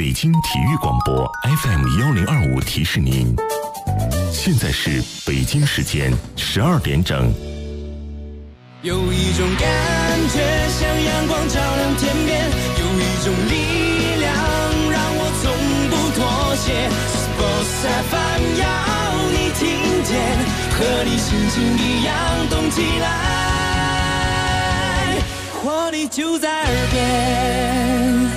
北京体育广播 FM1025提示您，现在是北京时间12点整。 有一种感觉像阳光照亮天边，有一种力量让我从不妥协。Sports FM 要你听见，和你心情一样动起来，活力就在耳边。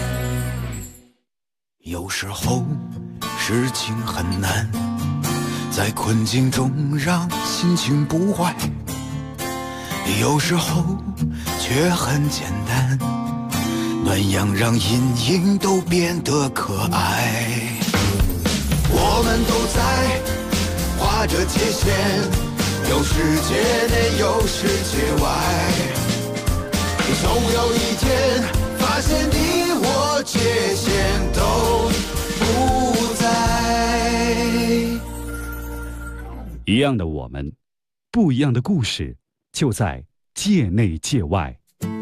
有时候事情很难，在困境中让心情不坏，有时候却很简单，暖阳让阴影都变得可爱。我们都在画着界限，有世界内有世界外，总有一天发现你我界限都不在。 一样的我们，不一样的故事，就在界内界外。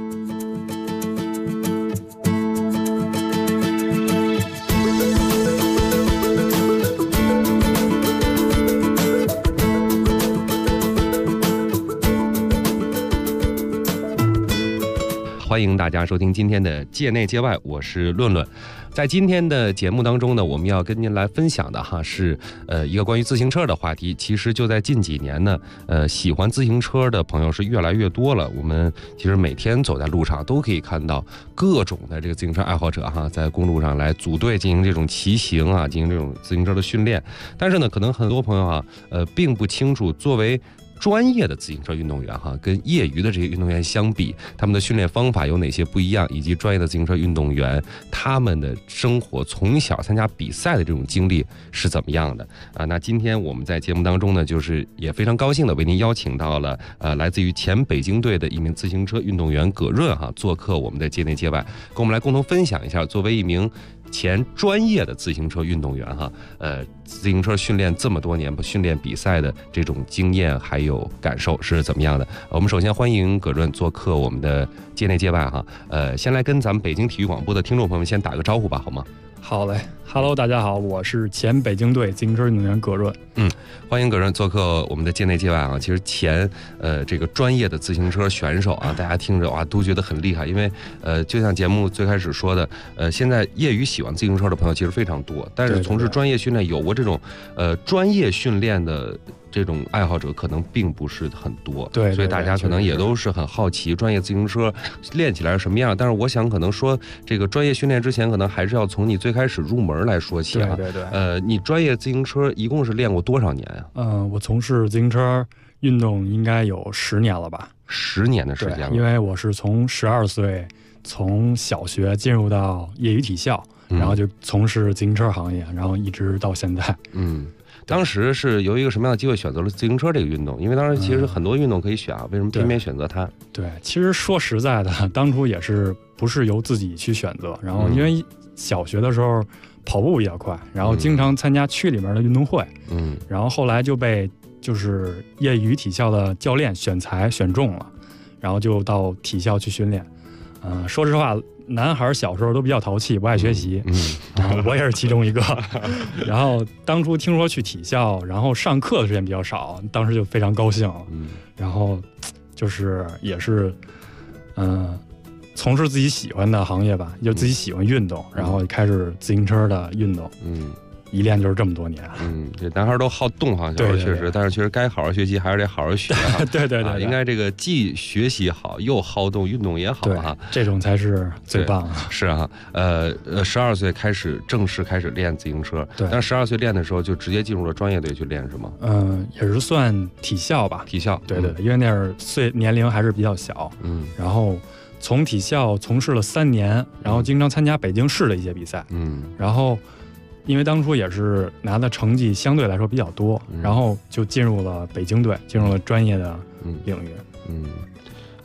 欢迎大家收听今天的界内界外，我是论论。在今天的节目当中呢，我们要跟您来分享的是一个关于自行车的话题。其实就在近几年呢，喜欢自行车的朋友是越来越多了。我们其实每天走在路上都可以看到各种的这个自行车爱好者在公路上来组队进行这种骑行进行这种自行车的训练。但是呢，可能很多朋友并不清楚，作为专业的自行车运动员跟业余的这些运动员相比，他们的训练方法有哪些不一样，以及专业的自行车运动员他们的生活从小参加比赛的这种经历是怎么样的那今天我们在节目当中呢，就是也非常高兴的为您邀请到了来自于前北京队的一名自行车运动员葛润做客我们的界内界外，跟我们来共同分享一下作为一名前专业的自行车运动员自行车训练这么多年训练比赛的这种经验还有感受是怎么样的。我们首先欢迎葛润做客我们的界内界外先来跟咱们北京体育广播的听众朋友们先打个招呼吧，好吗？ 好嘞 ，Hello， 大家好，我是前北京队自行车运动员葛润。 欢迎葛润做客我们的界内界外其实前这个专业的自行车选手大家听着都觉得很厉害，因为就像节目最开始说的，现在业余喜欢自行车的朋友其实非常多，但是从事专业训练有过这种专业训练的这种爱好者可能并不是很多， 对， 所以大家可能也都是很好奇专业自行车练起来是什么样。但是我想可能说这个专业训练之前，可能还是要从你最开始入门来说起对。 你专业自行车一共是练过多少年呀？ 我从事自行车运动应该有10年了吧？10 年的时间了。 因为我是从12岁从小学进入到业余体校，然后就从事自行车行业，然后一直到现在。 当时是由一个什么样的机会选择了自行车这个运动？因为当时其实很多运动可以选为什么偏偏选择它？ 对，其实说实在的，当初也是不是由自己去选择，然后因为小学的时候跑步比较快，然后经常参加区里面的运动会，然后后来就被就是业余体校的教练选材选中了，然后就到体校去训练。说实话，男孩小时候都比较淘气，不爱学习，我也是其中一个。然后当初听说去体校，然后上课的时间比较少，当时就非常高兴。然后就是也是从事自己喜欢的行业吧，就自己喜欢运动，然后开始自行车的运动。一练就是这么多年。 这男孩都好动小时候确实，但是确实该好好学习还是得好好学对， 应该这个既学习好又好动，运动也好这种才是最棒的。 是12岁开始正式开始练自行车，但是12岁练的时候就直接进入了专业队去练是吗？ 也是算体校吧。 体校， 对，因为那儿年龄还是比较小。然后从体校从事了3年，然后经常参加北京市的一些比赛。然后因为当初也是拿的成绩相对来说比较多，然后就进入了北京队，进入了专业的领域。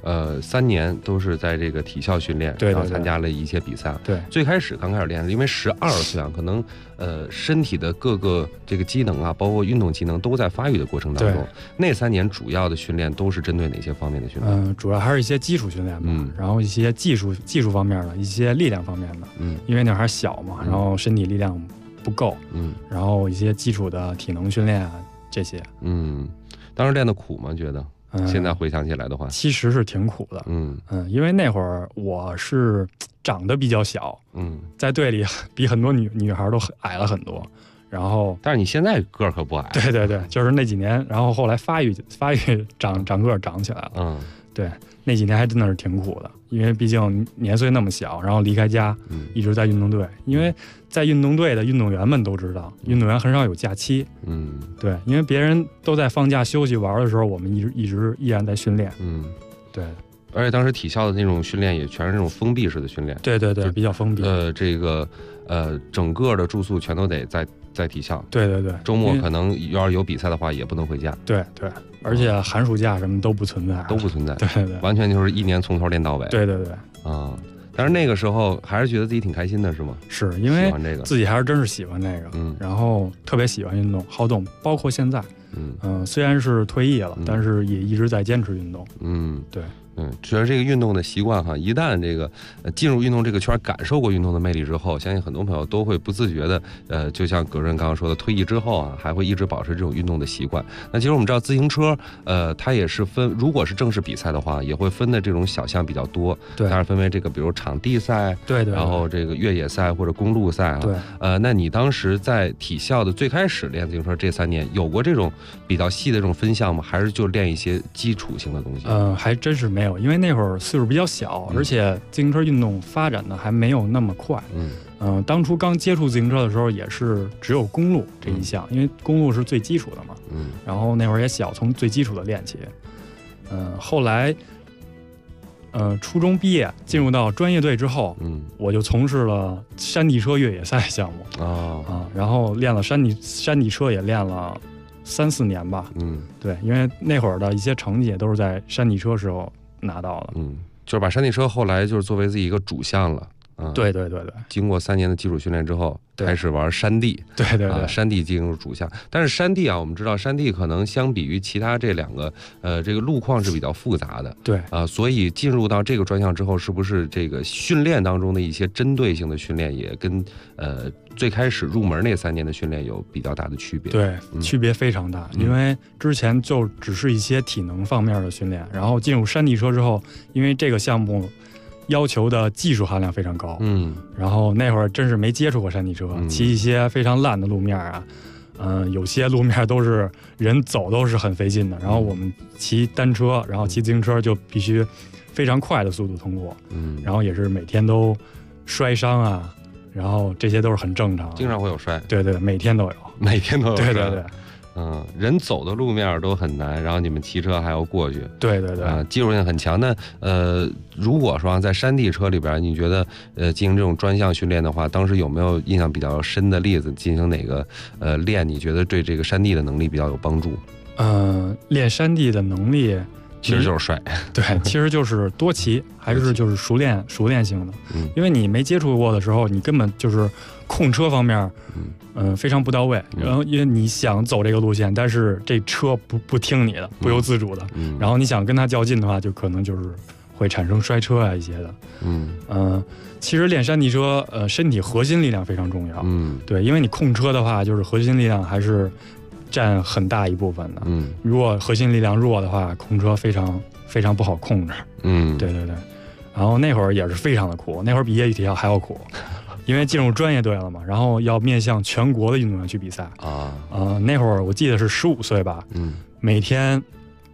3年都是在这个体校训练， 对， 然后参加了一些比赛。 对， 最开始刚开始练，因为12岁啊，可能身体的各个这个机能啊，包括运动机能都在发育的过程当中。那3年主要的训练都是针对哪些方面的训练？ 主要还是一些基础训练吧，然后一些技术方面的，一些力量方面的。因为那会儿还小嘛，然后身体力量不够，然后一些基础的体能训练啊这些。 当时练的苦吗？觉得？现在回想起来的话， 其实是挺苦的。因为那会儿我是长得比较小，在队里比很多女孩都矮了很多。然后， 但是你现在个儿可不矮。 对，就是那几年，然后后来发育长个儿长起来了。对，那几年还真的是挺苦的，因为毕竟年岁那么小，然后离开家，一直在运动队。因为在运动队的运动员们都知道，运动员很少有假期。对，因为别人都在放假休息玩的时候，我们依然在训练。对。 而且当时体校的那种训练也全是那种封闭式的训练。 对，比较封闭。 这个整个的住宿全都得在体校。对，周末可能要是有比赛的话，也不能回家。 对，而且寒暑假什么都不存在。对， 完全就是1年从头练到尾。 对。 但是那个时候还是觉得自己挺开心的，是吗？ 是因为喜欢这个， 自己还是真是喜欢那个。然后特别喜欢运动，好动，包括现在。虽然是退役了，但是也一直在坚持运动。对。觉得这个运动的习惯哈，一旦这个进入运动这个圈，感受过运动的魅力之后，相信很多朋友都会不自觉的就像葛润刚刚说的，退役之后啊，还会一直保持这种运动的习惯。那其实我们知道自行车它也是分，如果是正式比赛的话，也会分的这种小项比较多。对，当然分为这个比如场地赛，对，然后这个越野赛或者公路赛啊。对，那你当时在体校的最开始练自行车这3年，有过这种比较细的这种分项吗？还是就练一些基础性的东西？还真是没有，因为那会儿岁数比较小，而且自行车运动发展的还没有那么快。当初刚接触自行车的时候，也是只有公路这一项，因为公路是最基础的嘛。然后那会儿也小，从最基础的练起。后来，初中毕业进入到专业队之后，我就从事了山地车越野赛项目然后练了山地车也练了3-4年吧。对，因为那会儿的一些成绩也都是在山地车时候拿到的。就是把山地车后来就是作为自己一个主项了。对。经过3年的基础训练之后，开始玩山地。对，山地进入主项。但是山地啊，我们知道山地可能相比于其他这2个这个路况是比较复杂的。对所以进入到这个专项之后，是不是这个训练当中的一些针对性的训练也跟最开始入门那3年的训练有比较大的区别？对，区别非常大。因为之前就只是一些体能方面的训练，然后进入山地车之后，因为这个项目要求的技术含量非常高。然后那会儿真是没接触过山地车，骑一些非常烂的路面啊，有些路面都是人走都是很费劲的。然后我们骑单车，然后骑自行车就必须非常快的速度通过。然后也是每天都摔伤啊，然后这些都是很正常。经常会有摔？对，每天都有。每天都有摔？对。人走的路面都很难，然后你们骑车还要过去。对，技术性很强。那如果说在山地车里边，你觉得进行这种专项训练的话，当时有没有印象比较深的例子？进行哪个练？你觉得对这个山地的能力比较有帮助？练山地的能力其实就是摔。对，其实就是多骑，还是就是熟练性的。因为你没接触过的时候，你根本就是控车方面非常不到位。然后因为你想走这个路线，但是这车不听你的，不由自主的。然后你想跟它较劲的话，就可能就是会产生摔车啊一些的。其实练山地车身体核心力量非常重要。对，因为你控车的话，就是核心力量还是占很大一部分的。如果核心力量弱的话，控车非常不好控制。对。然后那会儿也是非常的苦，那会儿比业余体校还要苦。因为进入专业队了嘛，然后要面向全国的运动员去比赛那会儿我记得是15岁吧。每天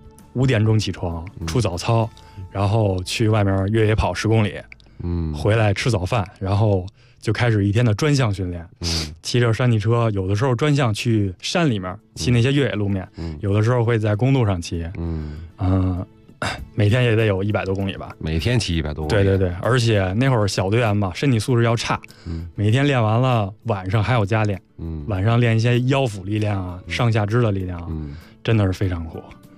5点钟起床，出早操，然后去外面越野跑10公里，回来吃早饭，然后就开始一天的专项训练。骑着山地车，有的时候专项去山里面骑那些越野路面，有的时候会在公路上骑。每天也得有100多公里吧，每天骑100多公里。对，而且那会儿小队员吧，身体素质要差，每天练完了晚上还要加练。晚上练一些腰腹力量啊，上下肢的力量啊，真的是非常苦。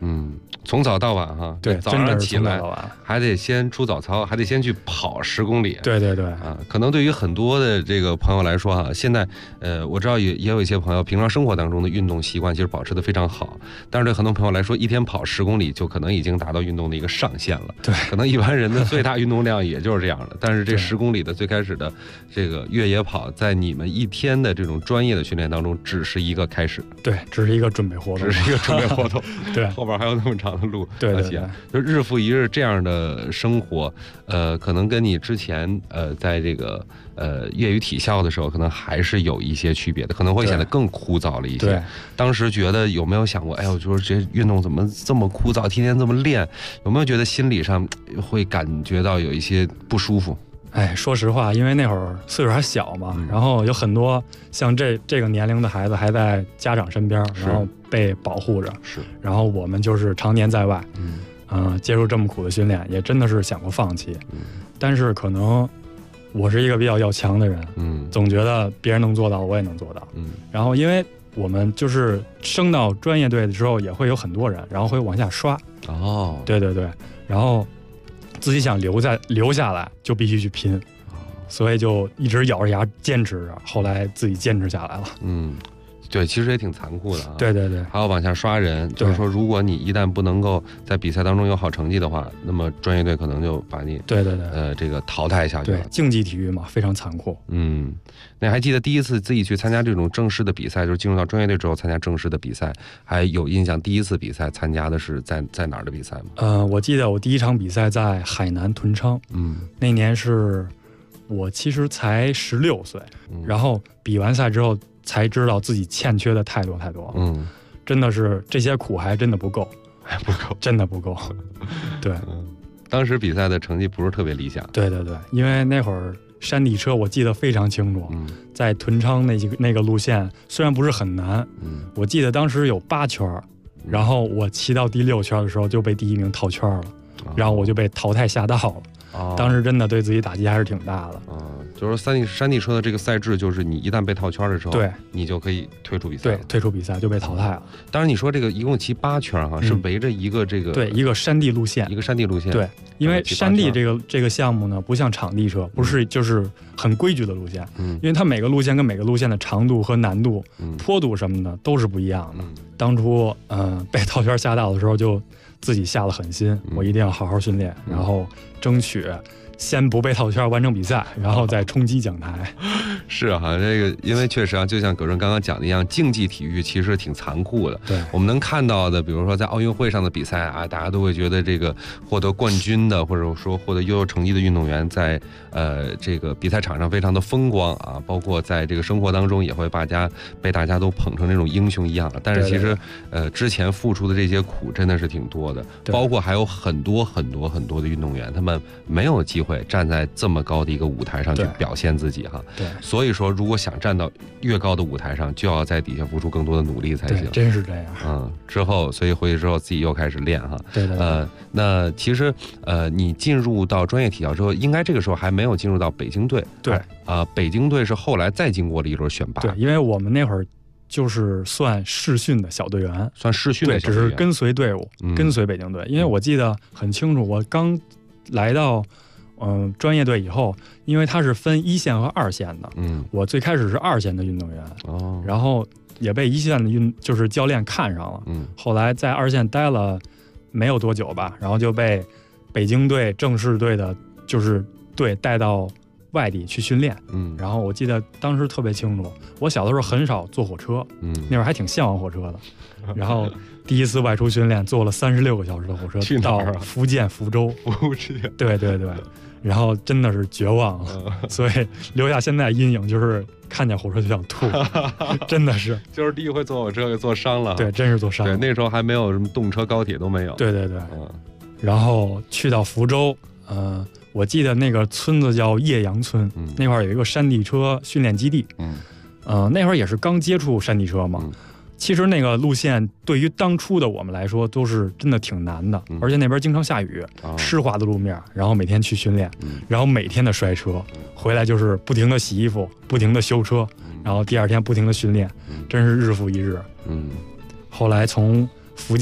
从早到晚哈， 对， 早上起来还得先出早操，还得先去跑10公里。 对可能对于很多的这个朋友来说哈，现在我知道也有一些朋友平常生活当中的运动习惯其实保持得非常好，但是对很多朋友来说，一天跑10公里就可能已经达到运动的一个上限了。 对， 可能一般人的最大运动量也就是这样的。但是这10公里的最开始的这个越野跑，在你们一天的这种专业的训练当中，只是一个开始。 对，只是一个准备活动，对， 后边还有那么长的路。 对， 就日复一日这样的生活，可能跟你之前在这个业余体校的时候，可能还是有一些区别的，可能会显得更枯燥了一些。 对， 当时觉得有没有想过，哎呦，就是这运动怎么这么枯燥，天天这么练，有没有觉得心理上会感觉到有一些不舒服？ 哎，说实话，因为那会儿岁数还小嘛，然后有很多像这个年龄的孩子还在家长身边，然后被保护着，然后我们就是常年在外，接受这么苦的训练，也真的是想过放弃，但是可能我是一个比较要强的人，总觉得别人能做到，我也能做到，然后因为我们就是升到专业队的时候，也会有很多人，然后会往下刷，对，然后自己想留下来就必须去拼，所以就一直咬着牙坚持着，后来自己坚持下来了。 对，其实也挺残酷的啊。 对， 还要往下刷人，就是说，如果你一旦不能够在比赛当中有好成绩的话，那么专业队可能就把你这个淘汰下去了。 对，竞技体育嘛，非常残酷。 那还记得第一次自己去参加这种正式的比赛，就是进入到专业队之后参加正式的比赛，还有印象第一次比赛参加的是在哪儿的比赛吗？ 我记得我第一场比赛在海南屯昌，那年是我其实才16岁，然后比完赛之后才知道自己欠缺的太多太多了，真的是这些苦还真的不够，真的不够。对， 当时比赛的成绩不是特别理想。 对，因为那会儿山地车我记得非常清楚，在屯昌那个路线虽然不是很难，我记得当时有8圈，然后我骑到第6圈的时候就被第1名套圈了，然后我就被淘汰下道了。当时真的对自己打击还是挺大的。 就是山地车的这个赛制，就是你一旦被套圈的时候，你就可以退出比赛。 对，退出比赛就被淘汰了。 当然，你说这个一共骑8圈哈，是围着一个这个一个山地路线，对，因为山地这个项目呢，不像场地车，不是就是很规矩的路线，因为它每个路线跟每个路线的长度和难度、坡度什么的都是不一样的。当初被套圈下道的时候，就自己下了狠心，我一定要好好训练，然后争取先不被套圈完成比赛，然后再冲击奖台。 是哈，这个因为确实啊，就像葛润刚刚讲的一样，竞技体育其实挺残酷的。 对， 我们能看到的，比如说在奥运会上的比赛啊，大家都会觉得这个获得冠军的，或者说获得优秀成绩的运动员，在这个比赛场上非常的风光啊，包括在这个生活当中也会被大家都捧成那种英雄一样的。但是其实之前付出的这些苦真的是挺多的，包括还有很多的运动员，他们没有机会站在这么高的一个舞台上去表现自己哈。 对， 所以说如果想站到越高的舞台上，就要在底下付出更多的努力才行。 真是这样。 之后所以回去之后自己又开始练哈。 对。 那其实你进入到专业体校之后，应该这个时候还没有进入到北京队。 对。 北京队是后来再经过了一轮选拔。 对，因为我们那会儿就是算试训的小队员， 算试训的小队员， 只是跟随队伍，跟随北京队。因为我记得很清楚，我刚来到专业队以后，因为它是分1线和2线的，我最开始是2线的运动员，然后也被1线的就是教练看上了，后来在2线待了没有多久吧，然后就被北京队正式队的就是队带到外地去训练，然后我记得当时特别清楚，我小的时候很少坐火车，那会儿还挺向往火车的，然后第一次外出训练坐了36个小时的火车到福建福州，对，然后真的是绝望了，所以留下现在阴影就是看见火车就想吐，真的是， 就是第一回坐火车给坐伤了， 对，真是坐伤了。 对，那时候还没有什么动车、高铁都没有。 对，然后去到福州，我记得那个村子叫叶阳村，那块儿有一个山地车训练基地，那会儿也是刚接触山地车嘛。其实那个路线对于当初的我们来说都是真的挺难的，而且那边经常下雨，湿滑的路面，然后每天去训练，然后每天的摔车，回来就是不停的洗衣服，不停的修车，然后第2天不停的训练，真是日复一日。后来从福建，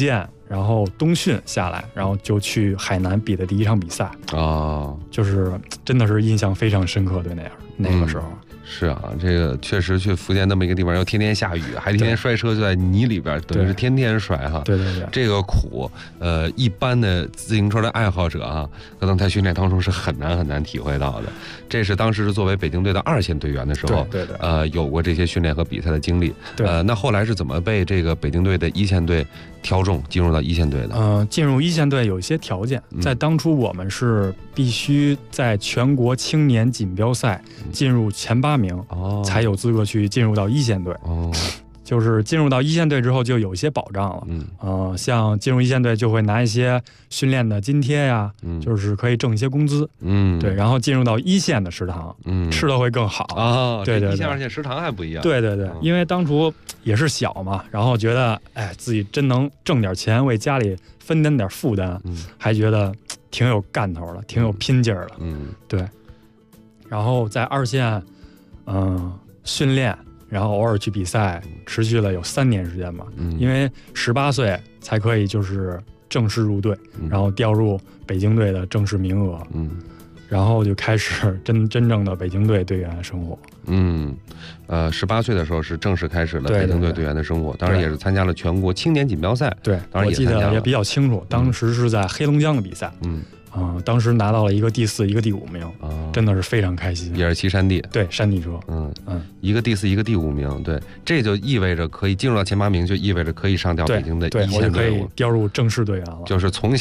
然后冬训下来，然后就去海南比的第一场比赛就是真的是印象非常深刻，对那个时候。 是啊，这个确实去福建那么一个地方，又天天下雨，还天天摔车，就在泥里边，等于是天天摔哈。 对， 这个苦，一般的自行车的爱好者啊，可能在训练当中是很难体会到的。这是当时是作为北京队的2线队员的时候， 对， 有过这些训练和比赛的经历。那后来是怎么被这个北京队的1线队挑中，进入到1线队的？ 进入1线队有一些条件，在当初我们是必须在全国青年锦标赛进入前8名，才有资格去进入到1线队。就是进入到1线队之后就有一些保障了，像进入1线队就会拿一些训练的津贴呀，就是可以挣一些工资，对，然后进入到1线的食堂，吃的会更好对，1线2线食堂还不一样，对，因为当初也是小嘛，然后觉得自己真能挣点钱为家里分担点负担，还觉得挺有干头的，挺有拼劲儿的，对，然后在2线训练，然后偶尔去比赛，持续了有3年时间吧。因为18岁才可以就是正式入队，然后调入北京队的正式名额。然后就开始真正的北京队队员生活。 18岁的时候是正式开始了北京队队员的生活，当然也是参加了全国青年锦标赛。对，当然我记得也比较清楚，当时是在黑龙江的比赛。当时拿到了一个第4，一个第5名，真的是非常开心。 也是骑山地， 对，山地车， 一个第4，一个第5名，对，这就意味着可以进入到前8名，就意味着可以上调北京的1线队伍， 可以调入正式队员了。 就是从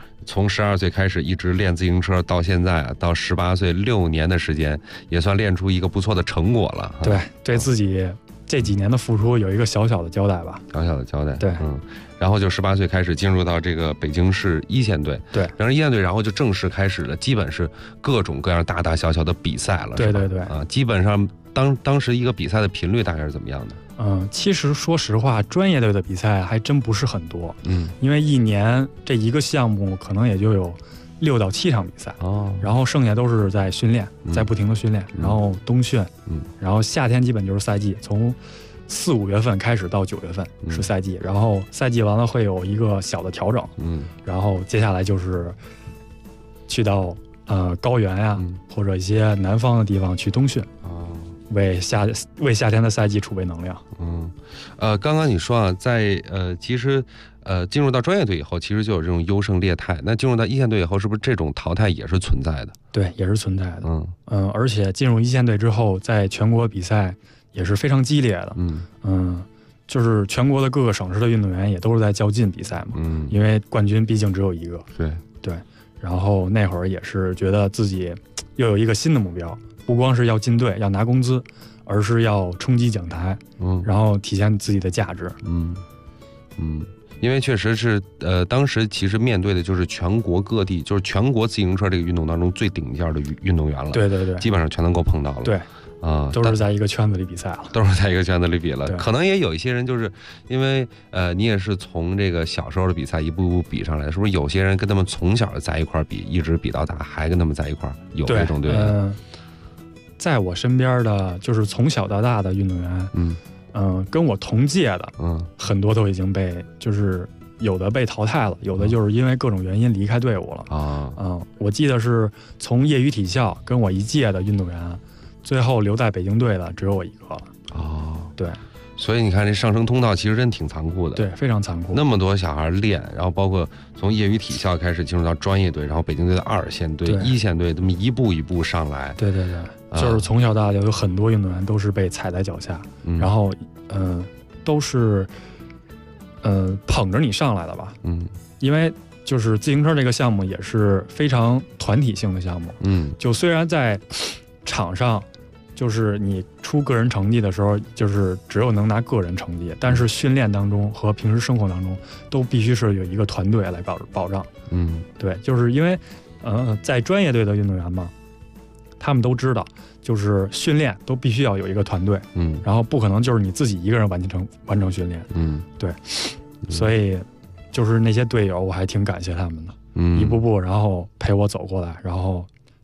12岁开始一直练自行车到现在啊，到18岁6年的时间，也算练出一个不错的成果了。 对，对自己这几年的付出有一个小小的交代吧。 小小的交代， 对， 然后就18岁开始进入到这个北京市1线队， 对， 然后1线队，然后就正式开始了，基本是各种各样大大小小的比赛了， 对， 基本上当时一个比赛的频率大概是怎么样的？ 其实说实话，专业队的比赛还真不是很多，因为一年这一个项目可能也就有6到7场比赛，然后剩下都是在训练，在不停的训练，然后冬训，然后夏天基本就是赛季，从4、5月份开始到9月份是赛季，然后赛季完了会有一个小的调整，然后接下来就是去到高原呀，或者一些南方的地方去冬训，为夏天的赛季储备能量。 刚刚你说啊，在其实进入到专业队以后，其实就有这种优胜劣汰。那进入到1线队以后，是不是这种淘汰也是存在的？ 对，也是存在的。而且进入1线队之后，在全国比赛也是非常激烈的。就是全国的各个省市的运动员也都是在较劲比赛嘛。因为冠军毕竟只有一个。对。然后那会儿也是觉得自己又有一个新的目标，不光是要进队要拿工资，而是要冲击讲台，然后体现自己的价值。 因为确实是当时其实面对的就是全国各地，就是全国自行车这个运动当中最顶尖的运动员了。对，基本上全能够碰到了。对。 都是在一个圈子里比赛了， 都是在一个圈子里比了。可能也有一些人就是因为你也是从这个小时候的比赛一步步比上来，是不是有些人跟他们从小在一块比，一直比到大，还跟他们在一块有这种队员？ 在我身边的就是从小到大的运动员，跟我同届的，很多都已经被就是有的被淘汰了，有的就是因为各种原因离开队伍了。我记得是从业余体校跟我一届的运动员，最后留在北京队的只有我一个了。对， 所以你看这上升通道其实真挺残酷的。 对，非常残酷。 那么多小孩练，然后包括从业余体校开始进入到专业队，然后北京队的2线队、1线队，这么一步一步上来。 对，就是从小到大有很多运动员都是被踩在脚下，然后都是捧着你上来的吧。因为就是自行车这个项目也是非常团体性的项目。就虽然在场上就是你出个人成绩的时候，就是只有能拿个人成绩，但是训练当中和平时生活当中都必须是有一个团队来保障。对，就是因为在专业队的运动员嘛，他们都知道，就是训练都必须要有一个团队，然后不可能就是你自己一个人完成训练。对，所以就是那些队友，我还挺感谢他们的，一步步然后陪我走过来，然后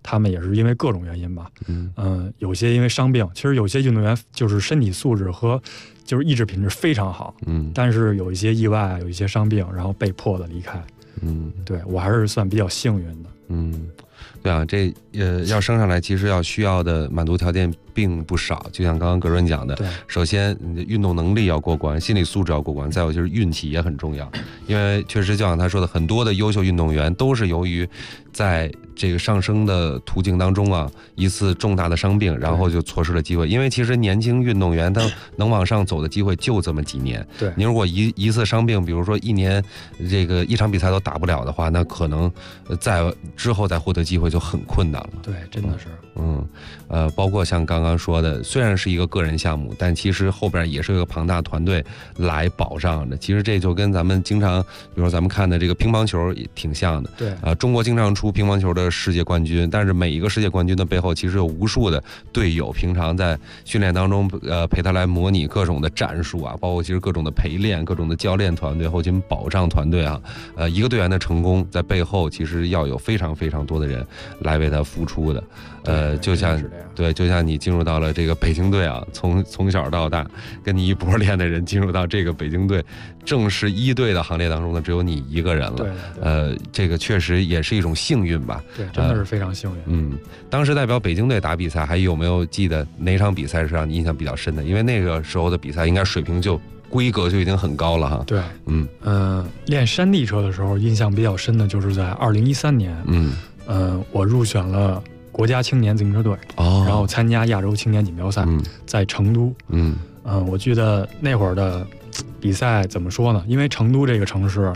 他们也是因为各种原因吧，有些因为伤病，其实有些运动员就是身体素质和就是意志品质非常好，但是有一些意外，有一些伤病，然后被迫的离开，对我还是算比较幸运的， 对啊，这要升上来，其实要需要的满足条件并不少。就像刚刚格伦讲的，首先你的运动能力要过关，心理素质要过关，再有就是运气也很重要。因为确实就像他说的，很多的优秀运动员都是由于在这个上升的途径当中啊，一次重大的伤病，然后就错失了机会。因为其实年轻运动员他能往上走的机会就这么几年。 对， 你如果一次伤病，比如说一年这个一场比赛都打不了的话，那可能在之后再获得机会就很困难了。 对，真的是。 包括像刚刚说的，虽然是一个个人项目，但其实后边也是一个庞大团队来保障的。其实这就跟咱们经常，比如说咱们看的这个乒乓球也挺像的。 对， 中国经常出乒乓球的世界冠军，但是每一个世界冠军的背后，其实有无数的队友，平常在训练当中，陪他来模拟各种的战术啊，包括其实各种的陪练、各种的教练团队、后勤保障团队啊，一个队员的成功，在背后其实要有非常非常多的人来为他付出的。就像你进入到了这个北京队啊，从小到大跟你一波练的人进入到这个北京队正式一队的行列当中呢，只有你一个人了。 对， 这个确实也是一种幸运吧。 对，真的是非常幸运。 当时代表北京队打比赛，还有没有记得哪场比赛是让你印象比较深的？因为那个时候的比赛应该水平就规格就已经很高了哈。 对，练山地车的时候印象比较深的就是在2013年，我入选了国家青年自行车队，然后参加亚洲青年锦标赛，在成都。我记得那会儿的比赛怎么说呢？因为成都这个城市，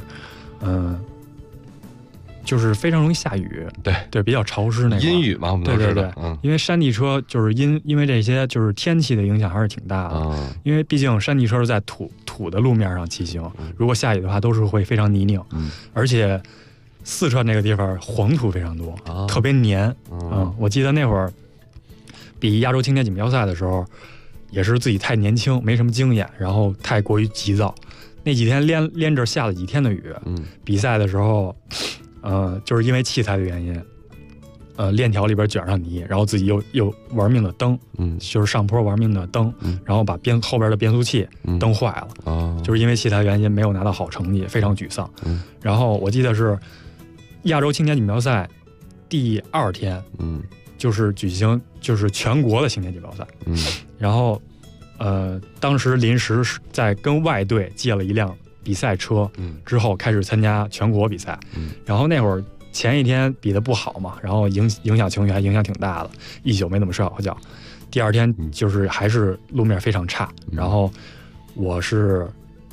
就是非常容易下雨，对，比较潮湿那种阴雨嘛，我们都知道。 对，因为山地车就是因为这些就是天气的影响还是挺大的，因为毕竟山地车是在土的路面上骑行，如果下雨的话都是会非常泥泞，而且四川这个地方黄土非常多，特别黏。我记得那会儿比亚洲青年锦标赛的时候，也是自己太年轻，没什么经验，然后太过于急躁。那几天连着下了几天的雨，比赛的时候，就是因为器材的原因，链条里边卷上泥，然后自己又玩命的蹬，就是上坡玩命的蹬，然后把后边的变速器蹬坏了，就是因为器材原因没有拿到好成绩，非常沮丧。然后我记得是亚洲青年锦标赛第2天，就是举行就是全国的青年锦标赛，然后当时临时在跟外队借了一辆比赛车，之后开始参加全国比赛，然后那会儿前一天比得不好嘛，然后影响情绪还影响挺大的，一宿没怎么睡好觉。第2天就是还是路面非常差，然后我是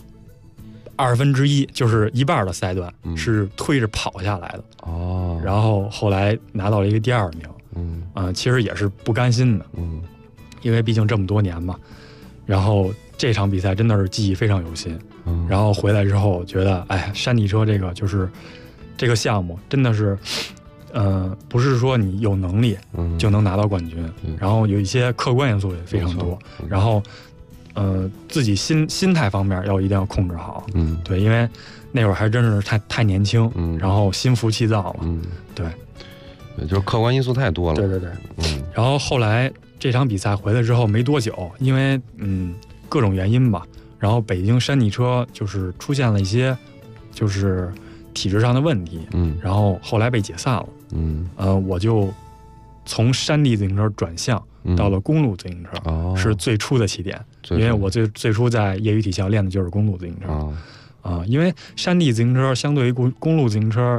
1/2，就是一半的赛段是推着跑下来的，然后后来拿到了一个第2名，其实也是不甘心的，因为毕竟这么多年嘛，然后这场比赛真的是记忆非常犹新，然后回来之后觉得，哎，山地车这个就是这个项目真的是，不是说你有能力就能拿到冠军，然后有一些客观因素也非常多，然后自己心态方面一定要控制好，对，因为那会儿还真是太年轻，然后心浮气躁了，对， 就是客观因素太多了， 对，然后后来这场比赛回来之后没多久，因为各种原因吧，然后北京山地车就是出现了一些就是体制上的问题，然后后来被解散了，我就从山地自行车转向到了公路自行车，是最初的起点，因为我最初在业余体校练的就是公路自行车，因为山地自行车相对于公路自行车，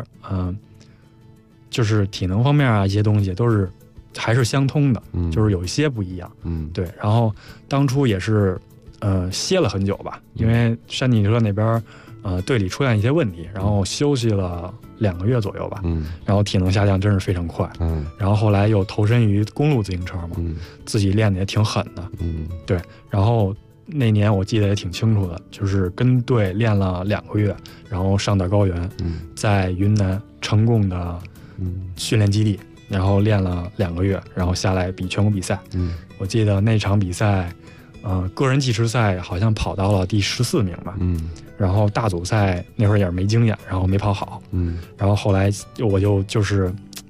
就是体能方面啊一些东西都是还是相通的，就是有一些不一样，对。然后当初也是歇了很久吧，因为山地车那边队里出现一些问题，然后休息了2个月左右吧，然后体能下降真是非常快，然后后来又投身于公路自行车嘛，自己练的也挺狠的，对。然后那年我记得也挺清楚的，就是跟队练了2个月，然后上到高原，在云南成贡的训练基地，然后练了2个月，然后下来比全国比赛，我记得那场比赛个人计时赛好像跑到了第14名吧，然后大组赛那会儿也是没经验，然后没跑好，然后后来我就是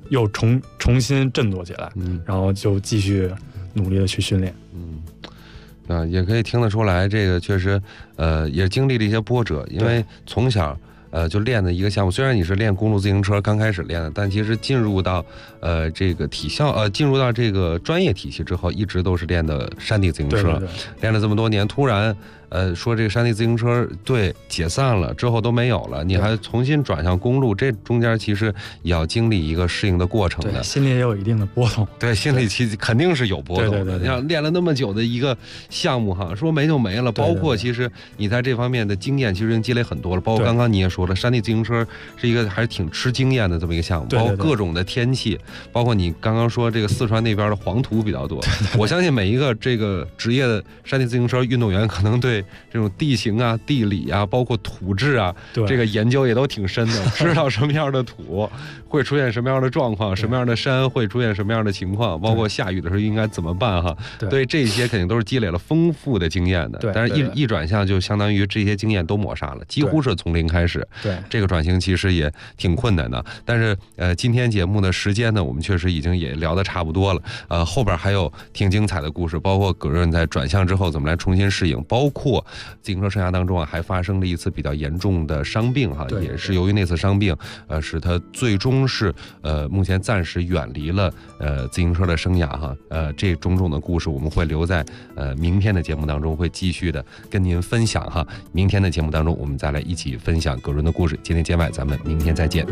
又重新振作起来，然后就继续努力的去训练。 也可以听得出来，这个确实也经历了一些波折，因为从小就练的一个项目，虽然你是练公路自行车刚开始练的，但其实进入到这个体校进入到这个专业体系之后，一直都是练的山地自行车，练了这么多年，突然说这个山地自行车队解散了之后都没有了，你还重新转向公路，这中间其实也要经历一个适应的过程的， 心里也有一定的波动。 对，心里其实肯定是有波动的。你想练了那么久的一个项目哈，说没就没了，包括其实你在这方面的经验其实已经积累很多了，包括刚刚你也说了，山地自行车是一个还是挺吃经验的这么一个项目，包括各种的天气，包括你刚刚说这个四川那边的黄土比较多，我相信每一个这个职业的山地自行车运动员可能对这种地形啊、地理啊，包括土质啊，这个研究也都挺深的，知道什么样的土会出现什么样的状况，什么样的山会出现什么样的情况，包括下雨的时候应该怎么办哈。对，这些肯定都是积累了丰富的经验的。但是一转向就相当于这些经验都抹杀了，几乎是从零开始。 对， 这个转型其实也挺困难的。但是今天节目的时间呢，我们确实已经也聊得差不多了。后边还有挺精彩的故事，包括葛润在转向之后怎么来重新适应，包括自行车生涯当中还发生了一次比较严重的伤病哈，也是由于那次伤病使他最终是目前暂时远离了自行车的生涯哈。这种种的故事我们会留在明天的节目当中会继续的跟您分享哈。明天的节目当中我们再来一起分享葛润的故事。今天节外咱们明天再见。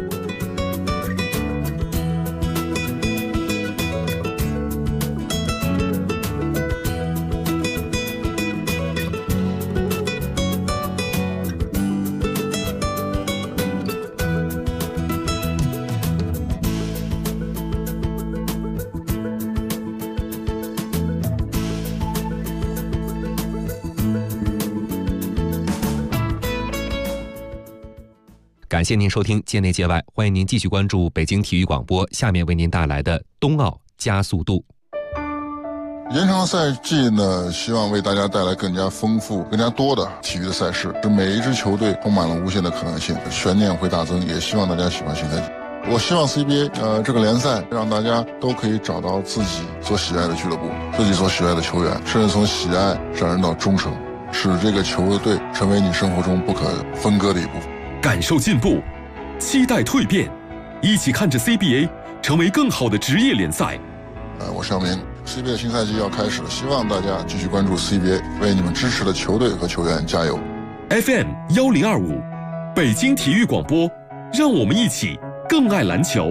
感谢您收听界内界外，欢迎您继续关注北京体育广播，下面为您带来的冬奥加速度。 延长赛季呢，希望为大家带来更加丰富、更加多的体育的赛事，使每一支球队充满了无限的可能性，悬念会大增。也希望大家喜欢新赛季。我希望 CBA 这个联赛让大家都可以找到自己所喜爱的俱乐部，自己所喜爱的球员，甚至从喜爱上升到忠诚，使这个球队成为你生活中不可分割的一部分。 感受进步，期待蜕变，一起看着 CBA 成为更好的职业联赛。 我是肖明， CBA 的新赛季要开始了，希望大家继续关注 CBA， 为你们支持的球队和球员加油。 FM 1025，北京体育广播，让我们一起更爱篮球。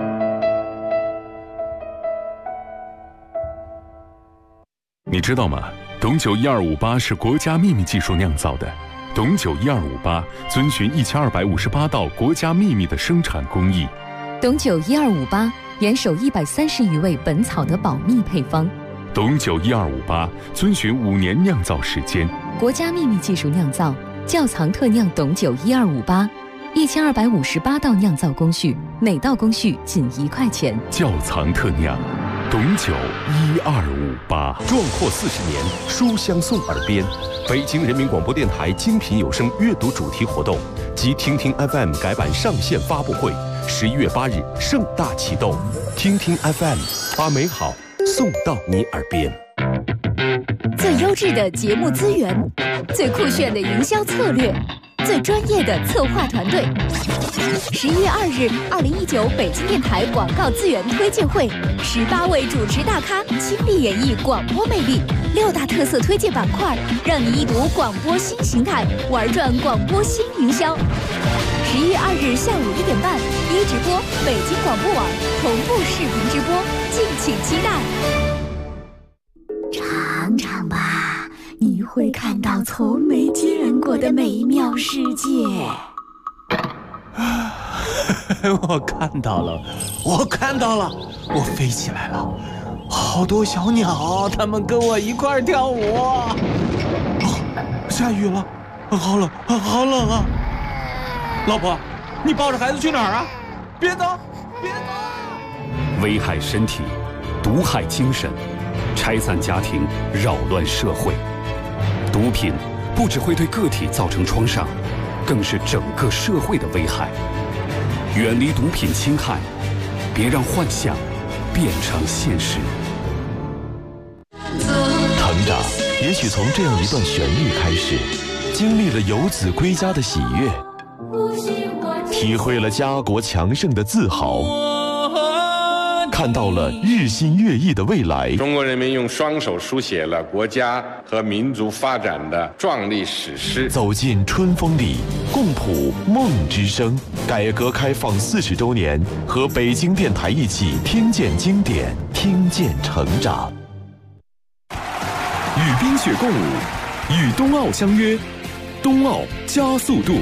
你知道吗？董酒1258是国家秘密技术酿造的。董酒1258遵循1258道国家秘密的生产工艺。 董酒1258严守130余味本草的保密配方。 董酒1258遵循5年酿造时间， 国家秘密技术酿造，窖藏特酿董酒1258，1258道酿造工序，每道工序仅1块钱。 窖藏特酿，董酒1258。 壮阔40年，书香送耳边。北京人民广播电台精品有声阅读主题活动及听听 FM 改版上线发布会，11月8日盛大启动。听听 FM， 把美好送到你耳边。 最优质的节目资源，最酷炫的营销策略，最专业的策划团队。11月2日，2019北京电台广告资源推荐会，18位主持大咖倾力演绎广播魅力，6大特色推荐板块，让你一睹广播新形态，玩转广播新营销。11月2日下午1点半，一直播北京广播网同步视频直播，敬请期待。 尝尝吧，你会看到从没见过的美妙世界。 我看到了，我飞起来了，好多小鸟，它们跟我一块儿跳舞。下雨了，好冷啊！老婆，你抱着孩子去哪儿啊？别走！ 危害身体，毒害精神，拆散家庭，扰乱社会。毒品不只会对个体造成创伤，更是整个社会的危害。远离毒品侵害， 别让幻想变成现实。 成长也许从这样一段旋律开始，经历了游子归家的喜悦，体会了家国强盛的自豪，看到了日新月异的未来。 中国人民用双手书写了国家和民族发展的壮丽史诗。 走进春风里，共谱梦之声。改革开放40周年，和北京电台一起听见经典，听见成长。 与冰雪共舞，与冬奥相约，冬奥加速度。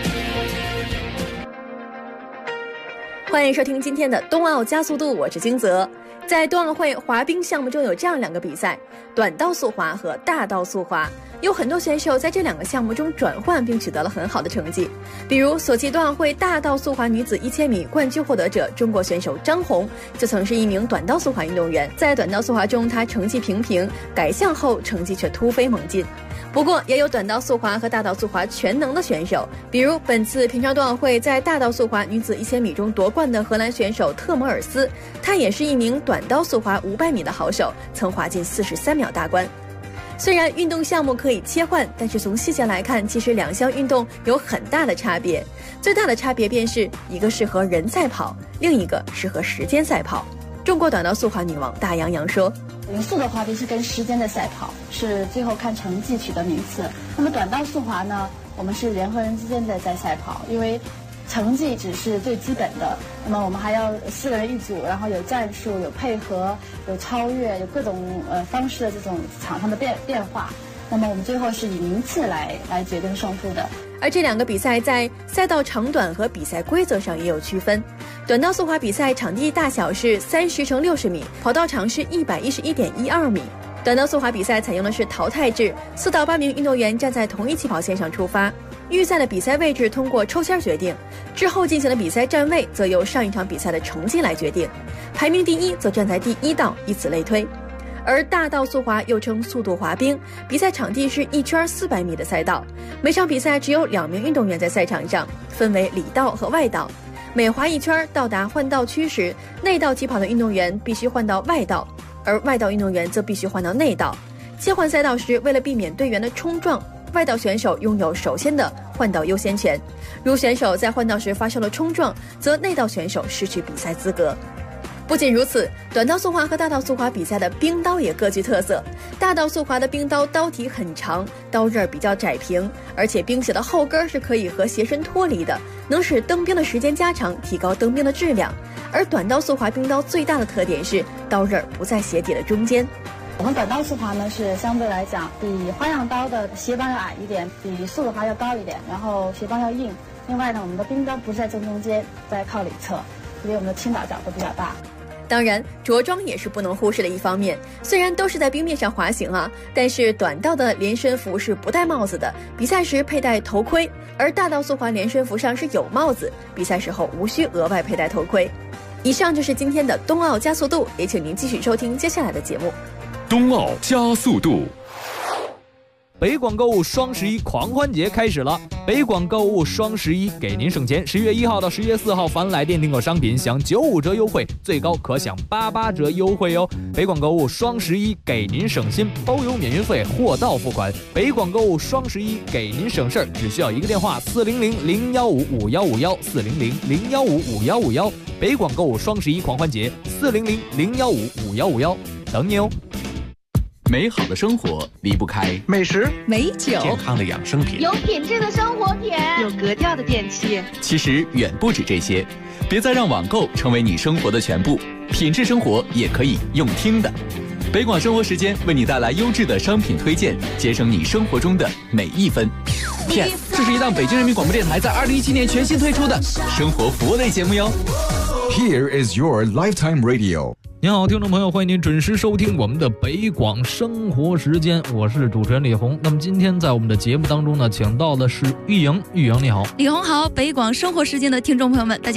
欢迎收听今天的冬奥加速度，我是金泽。在冬奥会滑冰项目中有这样2个比赛，短道速滑和大道速滑。有很多选手在这2个项目中转换并取得了很好的成绩，比如索契冬奥会大道速滑女子1000米冠军获得者中国选手张红，就曾是一名短道速滑运动员。在短道速滑中，她成绩平平，改项后成绩却突飞猛进。不过，也有短道速滑和大道速滑全能的选手，比如本次平昌冬奥会在大道速滑女子1000米中夺冠的荷兰选手特摩尔斯，她也是一名短道速滑500米的好手，曾滑进43秒大关。虽然运动项目可以切换，但是从细节来看，其实2项运动有很大的差别。最大的差别便是一个适合人赛跑，另一个适合时间赛跑。中国短道速滑女王大杨洋说： 匀速的滑冰是跟时间的赛跑，是最后看成绩取得名次。那么短道速滑呢，我们是人和人之间的在赛跑，因为成绩只是最基本的，那么我们还要4个人一组，然后有战术、有配合、有超越、有各种方式的这种场上的变化。那么我们最后是以名次来决定胜负的。 而这2个比赛在赛道长短和比赛规则上也有区分。短道速滑比赛场地大小是30×60米，跑道长是111.12米。短道速滑比赛采用的是淘汰制，4到8名运动员站在同一起跑线上出发，预赛的比赛位置通过抽签决定，之后进行的比赛站位则由上一场比赛的成绩来决定，排名第1则站在第1道，以此类推。而大道速滑又称速度滑冰，比赛场地是1圈400米的赛道，每场比赛只有2名运动员在赛场上，分为里道和外道。每滑1圈到达换道区时，内道起跑的运动员必须换到外道，而外道运动员则必须换到内道。切换赛道时，为了避免队员的冲撞，外道选手拥有首先的换道优先权。如选手在换道时发生了冲撞，则内道选手失去比赛资格。不仅如此，短道速滑和大道速滑比赛的冰刀也各具特色。大道速滑的冰刀刀体很长，刀刃比较窄平，而且冰鞋的后跟是可以和鞋身脱离的，能使蹬冰的时间加长，提高蹬冰的质量。而短道速滑冰刀最大的特点是刀刃不在鞋底的中间。 我们短道速滑呢是相对来讲比花样刀的鞋帮要矮一点，比速度滑要高一点，然后鞋帮要硬。另外呢，我们的冰刀不是在正中间，在靠里侧，所以我们的倾倒角度比较大。 当然，着装也是不能忽视的一方面。虽然都是在冰面上滑行但是短道的连身服是不戴帽子的，比赛时佩戴头盔；而大道速滑连身服上是有帽子，比赛时候无需额外佩戴头盔。以上就是今天的冬奥加速度，也请您继续收听接下来的节目。 冬奥加速度。 北广购物双11狂欢节开始了，北广购物双11给您省钱，10月1号到10月4号，凡来电订购商品享95折优惠，最高可享88折优惠哟。北广购物双11给您省心，包邮免运费，货到付款。北广购物双11给您省事儿，只需要一个电话400-015-5151，400-015-5151。北广购物双11狂欢节，400-015-5151，等你哦。 美好的生活离不开美食、 美酒、 健康的养生品、 有品质的生活品、 有格调的电器。 其实远不止这些，别再让网购成为你生活的全部，品质生活也可以用听的。北广生活时间为你带来优质的商品推荐，节省你生活中的每一分。PS， 这是一档北京人民广播电台在2017年全新推出的生活服务类节目哟。 Here is your lifetime radio。 您好，听众朋友，欢迎您准时收听我们的北广生活时间，我是主持人李红。那么今天在我们的节目当中呢，请到的是玉莹，玉莹你好。 李红好，北广生活时间的听众朋友们，大家好。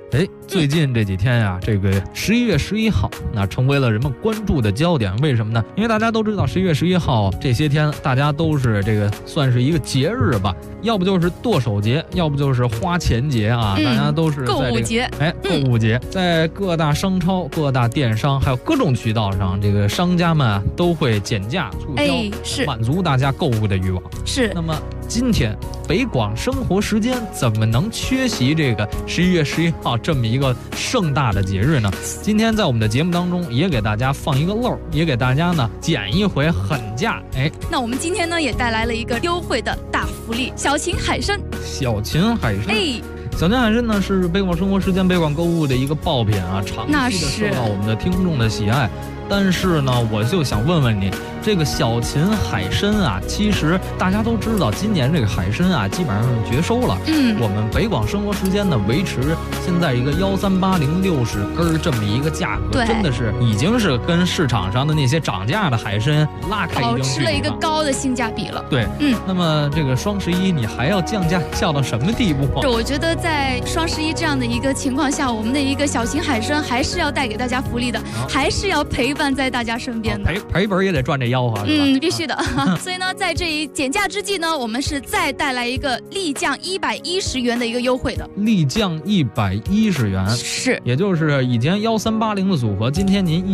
最近这几天呀，这个11月11号，那成为了人们关注的焦点。为什么呢？因为大家都知道11月11号这些天，大家都是这个算是一个节日吧，要不就是剁手节，要不就是花钱节啊，大家都是在购物节， 购物节，在各大商超、各大电商还有各种渠道上，这个商家们都会减价促销，满足大家购物的欲望。 是。 那么今天北广生活时间怎么能缺席这个11月11号这么一个盛大的节日呢？今天在我们的节目当中也给大家放一个漏，也给大家呢捡一回狠价。 那我们今天呢也带来了一个优惠的大福利，小秦海参。 小秦海参。小秦海参呢是北广生活时间、北广购物的一个爆品啊，长期的受到我们的听众的喜爱。但是呢，我就想问问你，这个小秦海参啊，其实大家都知道，今年这个海参啊，基本上是绝收了。我们北广生活时间呢，维持现在一个138060根这么一个价格，真的是已经是跟市场上的那些涨价的海参拉开一定距离了，保持了一个高的性价比了。 对，那么这个双11你还要降价降到什么地步？ 我觉得在双11这样的一个情况下，我们的一个小秦海参还是要带给大家福利的，还是要陪伴在大家身边的， 赔本也得赚这吆喝，是吧？ 必须的。所以呢，在这一减价之际呢，我们是再带来一个立降110元的一个优惠的， 立降110元， 是， 也就是以前1380的组合，今天您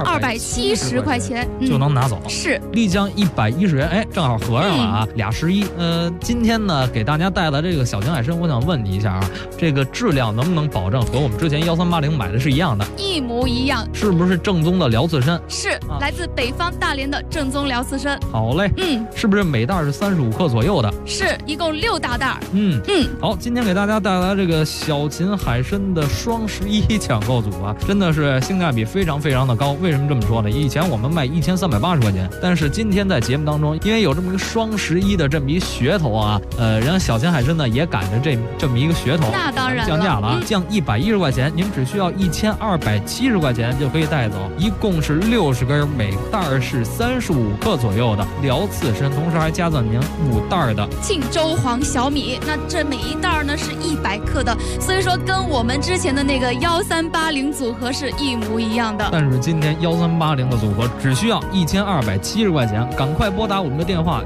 1270块钱就能拿走， 是立降110元，正好合上了啊，俩11。今天呢，给大家带来这个小秦海参，我想问你一下啊，这个质量能不能保证和我们之前1380买的是一样的？ 一模一样， 是不是正宗的辽刺参？ 是，来自北方大连的正宗辽刺参。 好嘞，是不是每袋是35克左右的？ 是，一共6大袋。 好，今天给大家带来这个小秦海参的双11抢购组啊，真的是性价比非常非常的高。为什么这么说呢？以前我们卖1380块钱，但是今天在节目当中，因为有这么一个双11的这么一噱头啊，人家小秦海参呢也赶着这么一个噱头， 那当然降价了啊，降110块钱，您只需要1270块钱就可以带走，一共是60根，每袋是35克左右的辽刺参，同时还加赠您5袋的庆州黄小米。那这每一袋呢是100克的，所以说跟我们之前的那个1380组合是一模一样的。 但是今天1380的组合只需要1270块钱，赶快拨打我们的电话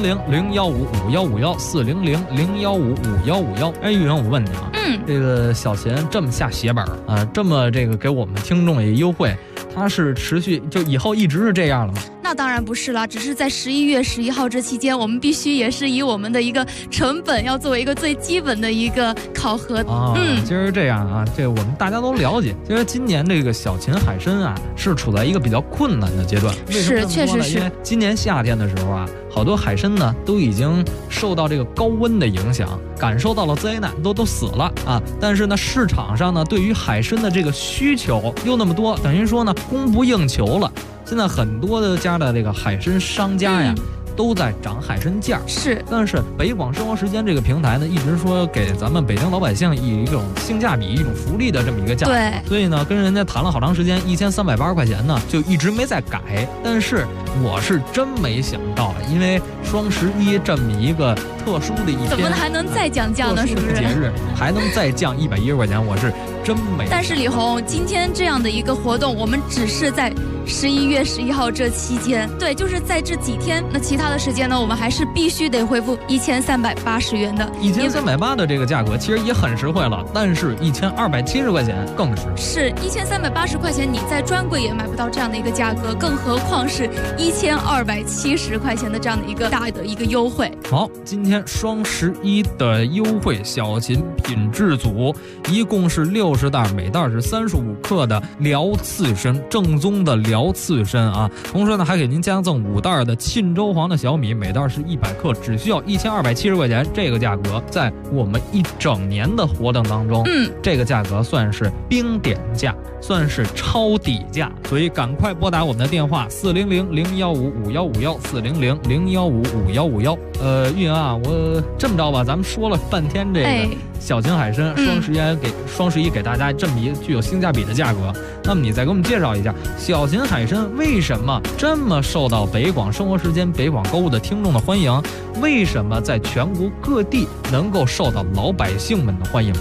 400-015-5151，400-015-5151。玉莹，我问你啊，这个小秦这么下血本啊，这么这个给我们听众也优惠，它是持续就以后一直是这样了吗？ 那当然不是啦，只是在11月11号这期间，我们必须也是以我们的一个成本要作为一个最基本的一个考核。 其实这样啊，这我们大家都了解。其实今年这个小秦海参啊，是处在一个比较困难的阶段。 是，确实是。 因为今年夏天的时候啊，好多海参呢都已经受到这个高温的影响，感受到了灾难，都死了啊。但是呢，市场上呢对于海参的这个需求又那么多，等于说呢供不应求了。现在很多的家的这个海参商家呀，都在涨海参价。 是， 但是北广生活时间这个平台呢，一直说给咱们北京老百姓以一种性价比、一种福利的这么一个价格。 对， 所以呢，跟人家谈了好长时间，1380块钱呢，就一直没再改。但是我是真没想到，因为双11这么一个特殊的一天， 怎么还能再降价呢？是不是？ 节日还能再降110块钱，我是真没。 但是李红，今天这样的一个活动，我们只是在11月11号这期间，对，就是在这几天。那其他的时间呢，我们还是必须得恢复1380元的。 1380的这个价格其实也很实惠了，但是1270块钱更是1380块钱，你在专柜也买不到这样的一个价格，更何况是1270块钱的这样的一个大的一个优惠。 好，今天双11的优惠小秦品质组，一共是60袋，每袋是35克的辽刺参，正宗的辽刺参啊。同时呢，还给您加赠5袋的沁州黄的小米，每袋是100克，只需要1270块钱。这个价格在我们一整年的活动当中，这个价格算是冰点价，算是超底价。所以赶快拨打我们的电话400-015-5151，400-015-5151。玉莹啊，我这么着吧，咱们说了半天这个小秦海参，双11给大家这么一个具有性价比的价格。那么你再给我们介绍一下小秦海参为什么这么受到北广生活时间、北广购物的听众的欢迎？为什么在全国各地能够受到老百姓们的欢迎呢？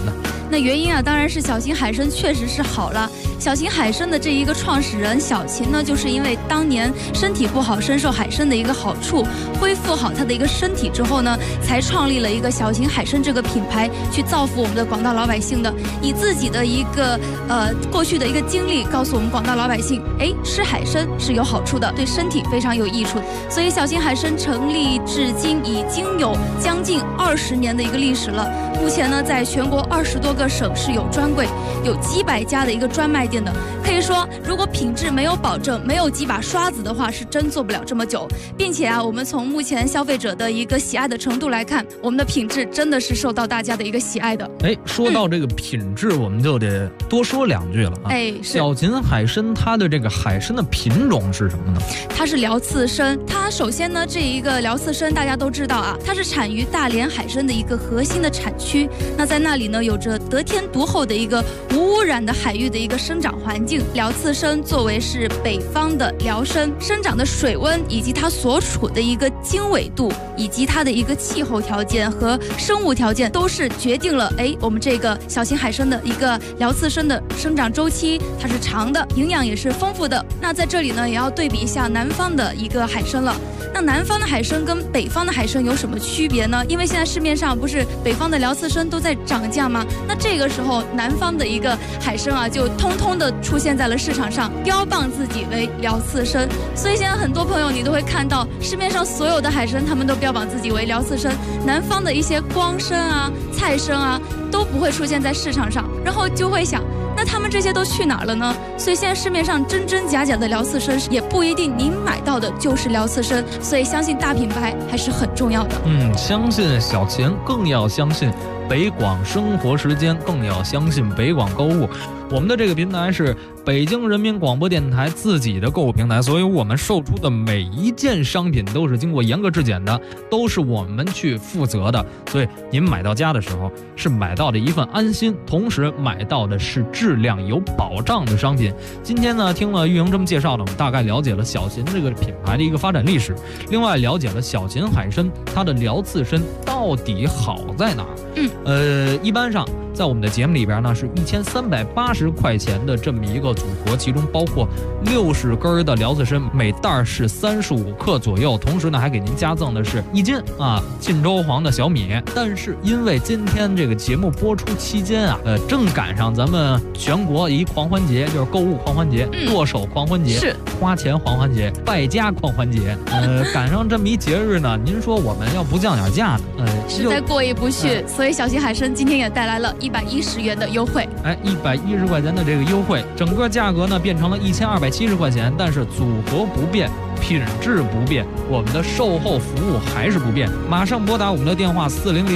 那原因啊，当然是小秦海参确实是好了。小秦海参的这一个创始人小秦呢，就是因为当年身体不好，深受海参的一个好处，恢复好他的一个身体之后呢，才创立了一个小秦海参这个品牌，去造福我们的广大老百姓的。以自己的一个过去的一个经历，告诉我们广大老百姓，吃海参是有好处的，对身体非常有益处。所以小秦海参成立至今已经有将近20年的一个历史了。目前呢，在全国20多个省市有专柜，有几百家的一个专卖店的。可以说，如果品质没有保证，没有几把刷子的话，是真做不了这么久。并且啊，我们从目前消费者的一个喜爱的程度来看，我们的品质真的是受到大家的一个喜爱的。 说到这个品质，我们就得多说2句了啊。小秦海参它的这个海参的品种是什么呢？ 它是辽刺参。它首先呢，这一个辽刺参大家都知道啊，它是产于大连海参的一个核心的产区。那在那里呢，有着得天独厚的一个无污染的海域的一个生长环境。辽刺参作为是北方的辽参，生长的水温以及它所处的一个经纬度，以及它的一个气候条件和生物条件，都是决定了我们这个小秦海参的一个辽刺参的生长周期，它是长的，营养也是丰富的。那在这里呢，也要对比一下南方的一个海参了。那南方的海参跟北方的海参有什么区别呢？因为现在市面上不是北方的辽刺参都在涨价吗？那这个时候南方的一个海参啊，就通通的出现在了市场上，标榜自己为辽刺参。所以现在很多朋友你都会看到市面上所有的海参，他们都标榜自己为辽刺参，南方的一些光参啊、菜参啊都不会出现在市场上，然后就会想，那他们这些都去哪儿了呢？所以现在市面上真真假假的辽刺参也不一定您买到的就是辽刺参，所以相信大品牌还是很重要的。 相信小秦，更要相信北广生活时间，更要相信北广购物。我们的这个平台是北京人民广播电台自己的购物平台，所以我们售出的每一件商品都是经过严格质检的，都是我们去负责的。所以您买到家的时候是买到的一份安心，同时买到的是质量有保障的商品。今天呢，听了玉莹这么介绍呢，我们大概了解了小秦这个品牌的一个发展历史，另外了解了小秦海参它的辽刺参到底好在哪儿。一般上在我们的节目里边呢，是1380块钱的这么一个组合，其中包括60根的辽刺参，每袋是35克左右，同时呢还给您加赠的是1斤晋州黄的小米。但是因为今天这个节目播出期间正赶上咱们全国一狂欢节，就是购物狂欢节、剁手狂欢节、是花钱狂欢节、败家狂欢节，赶上这么一节日呢，您说我们要不降点价呢？ 实在过意不去，所以小秦海参今天也带来了110元的优惠。 110块钱的这个优惠，整个价格呢变成了1270块钱，但是组合不变，品质不变，我们的售后服务还是不变。马上拨打我们的电话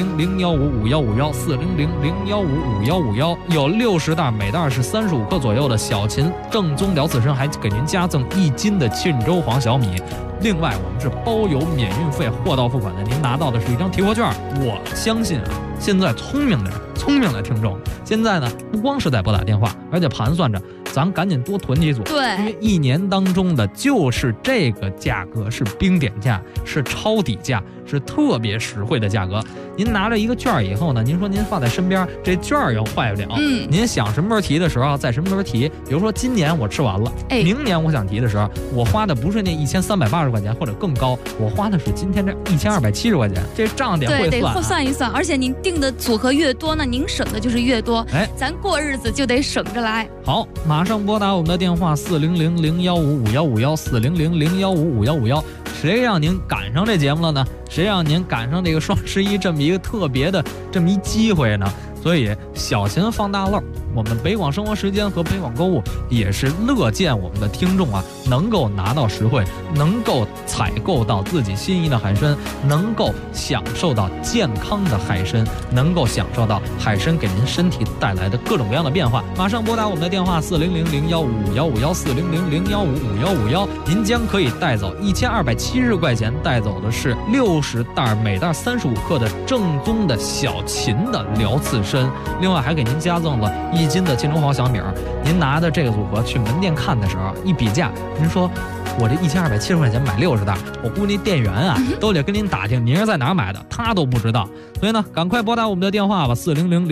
400-015-5151，400-015-5151，有60袋，每袋是35克左右的小秦正宗辽刺参，还给您加赠1斤的晋州黄小米。另外我们是包邮免运费，货到付款的，您拿到的是一张提货券。我相信现在聪明的听众，现在呢不光是在拨打电话，而且盘算着咱赶紧多囤几组， 对， 因为1年当中的就是这个价格，是冰点价，是抄底价，是特别实惠的价格。您拿着一个券以后呢，您说您放在身边，这券又坏不了，您想什么时候提的时候在什么时候提。比如说今年我吃完了，明年我想提的时候，我花的不是那1380块钱或者更高，我花的是今天这1270块钱，这账得会算， 对，得算一算。而且您定的组合越多呢，您省的就是越多，咱过日子就得省着来。 好，马上拨打我们的电话400-015-5151，400-015-5151。谁让您赶上这节目了呢？谁让您赶上这个双11这么一个特别的这么一机会呢？所以小秦放大漏，我们北广生活时间和北广购物也是乐见我们的听众能够拿到实惠，能够采购到自己心仪的海参，能够享受到健康的海参，能够享受到海参给您身体带来的各种各样的变化。马上拨打我们的电话400-015-5151，400-015-5151，您将可以带走1270块钱，带走的是60袋，每袋35克的正宗的小秦的辽刺参，另外还给您加赠了1斤的晋州黄小米。您拿的这个组合去门店看的时候一比价，您说我这1270块钱买60袋，我估计那店员啊都得跟您打听您是在哪儿买的，他都不知道。所以呢，赶快拨打我们的电话吧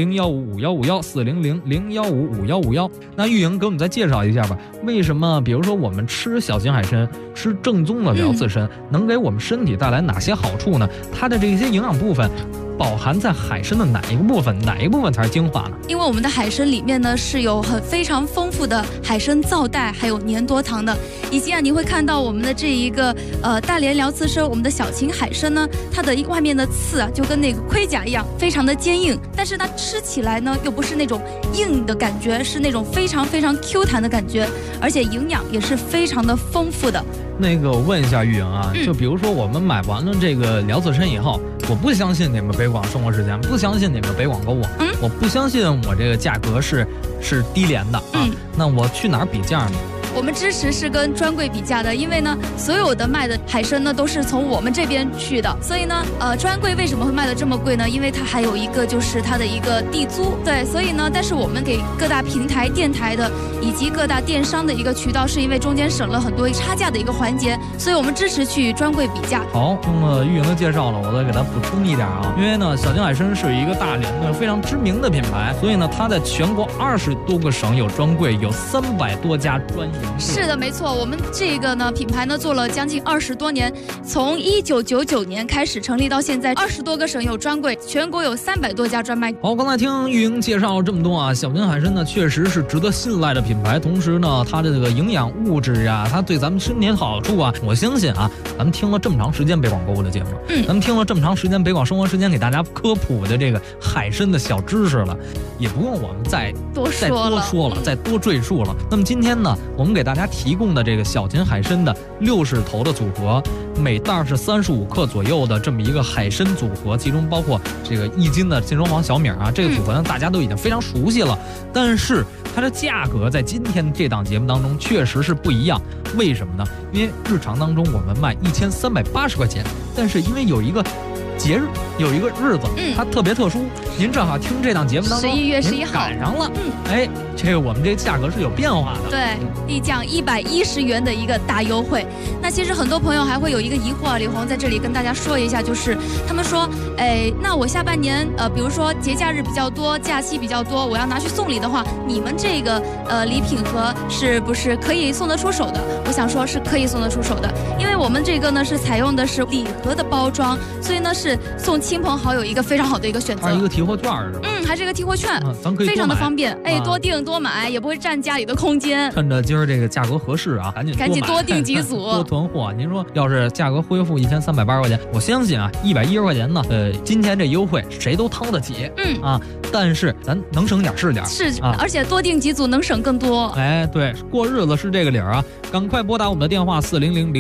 ，400-015-5151，400-015-5151。那玉莹给我们再介绍一下吧，为什么比如说我们吃小型海参，吃正宗的辽刺参，能给我们身体带来哪些好处呢？它的这些营养部分饱含在海参的哪一个部分？哪一个部分才是精华呢？ 因为我们的海参里面呢是有非常丰富的海参皂带，还有粘多糖的，以及你会看到我们的这一个大连辽刺参，我们的小型海参呢，它的外面的刺就跟那个盔甲一样，非常的坚硬，但是它吃起来呢又不是那种硬的感觉，是那种非常非常 Q 弹的感觉，而且营养也是非常的丰富的。 那个我问一下玉莹啊，就比如说我们买完了这个辽刺参以后，我不相信你们北广生活时间，不相信你们北广购物，我不相信我这个价格是低廉的啊，那我去哪儿比价呢？ 我们支持是跟专柜比价的，因为呢，所有的卖的海参呢都是从我们这边去的，所以呢，专柜为什么会卖的这么贵呢？因为它还有一个就是它的一个地租，对，所以呢，但是我们给各大平台、电台的以及各大电商的一个渠道，是因为中间省了很多差价的一个环节，所以我们支持去专柜比价。 好，那么玉莹的介绍了，我再给它补充一点啊，因为呢，小型海参是一个大连的非常知名的品牌，所以呢，它在全国20多个省有专柜，有300多家专营。 是的，没错，我们这个呢品牌呢做了将近20多年，从1999年开始成立到现在，20多个省有专柜，全国有300多家专卖。 好，刚才听玉莹介绍了这么多啊，小型海参呢确实是值得信赖的品牌，同时呢，它的这个营养物质啊，它对咱们身体的好处啊，我相信啊，咱们听了这么长时间北广购物的节目，咱们听了这么长时间北广生活时间给大家科普的这个海参的小知识了，也不用我们再多说了，再多赘述了。那么今天呢，我们给大家提供的这个小型海参的60头的组合，每袋是35克左右的这么一个海参组合，其中包括这个1斤的金双黄小米啊，这个组合呢大家都已经非常熟悉了，但是它的价格在今天这档节目当中确实是不一样。为什么呢？因为日常当中我们卖1380块钱，但是因为有一个节日，有一个日子，它特别特殊。您正好听这档节目当中 11月11号赶上了，哎，这个我们这价格是有变化的， 对，立降110元的一个大优惠。那其实很多朋友还会有一个疑惑，李红在这里跟大家说一下，就是他们说，哎，那我下半年比如说节假日比较多，假期比较多，我要拿去送礼的话，你们这个礼品盒是不是可以送得出手的？我想说是可以送得出手的，因为我们这个呢是采用的是礼盒的包装，所以呢是送亲朋好友一个非常好的一个选择。 还有一个提货券是吧？ 还是一个提货券， 咱可以非常的方便，哎，多订多买，也不会占家里的空间。 趁着今儿这个价格合适啊，赶紧多订几组， 多囤货。您说要是价格恢复1380块钱，我相信啊，110块钱呢，今天这优惠谁都掏得起，但是咱能省点是点， 而且多订几组能省更多。 哎，对，过日子是这个理儿啊，赶快拨打我们的电话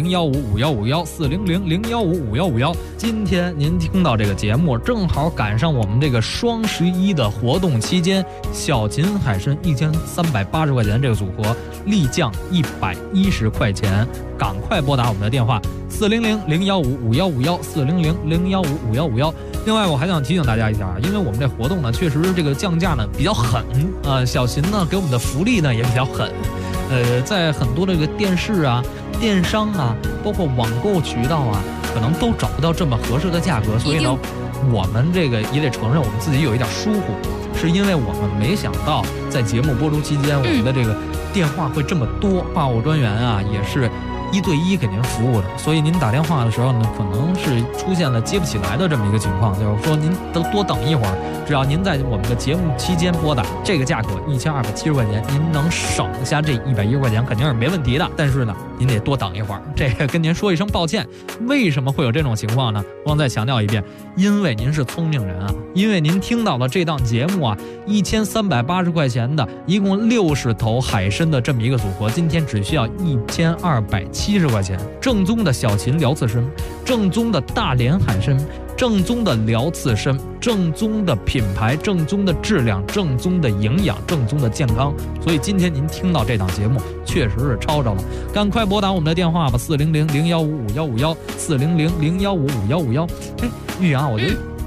400-015-5151，400-015-5151。今天您听到这个节目，正好赶上我们这个双11的活动期间，小型海参1380块钱这个组合立降110块钱，赶快拨打我们的电话400-015-5151，400-015-5151。另外，我还想提醒大家一下啊，因为我们这活动呢，确实这个降价呢比较狠啊，小型呢给我们的福利呢也比较狠，在很多这个电视啊、电商啊，包括网购渠道啊，可能都找不到这么合适的价格，所以呢，我们这个也得承认我们自己有一点疏忽，是因为我们没想到在节目播出期间，我们的这个电话会这么多，话务专员啊也是1对1给您服务的，所以您打电话的时候呢，可能是出现了接不起来的这么一个情况，就是说您都多等一会儿，只要您在我们的节目期间拨打，这个价格1270块钱，您能省下这110块钱肯定是没问题的，但是呢，您得多等一会儿，这个跟您说一声抱歉。为什么会有这种情况呢？我再强调一遍，因为您是聪明人啊，因为您听到了这档节目啊，1380块钱的一共60头海参的这么一个组合，今天只需要1270块钱，正宗的小秦辽刺参，正宗的大连海参，正宗的辽刺参，正宗的品牌，正宗的质量，正宗的营养，正宗的健康。所以今天您听到这档节目确实是抄着了，赶快拨打我们的电话吧，400-015-5151，400-015-5151。哎，玉阳，我觉得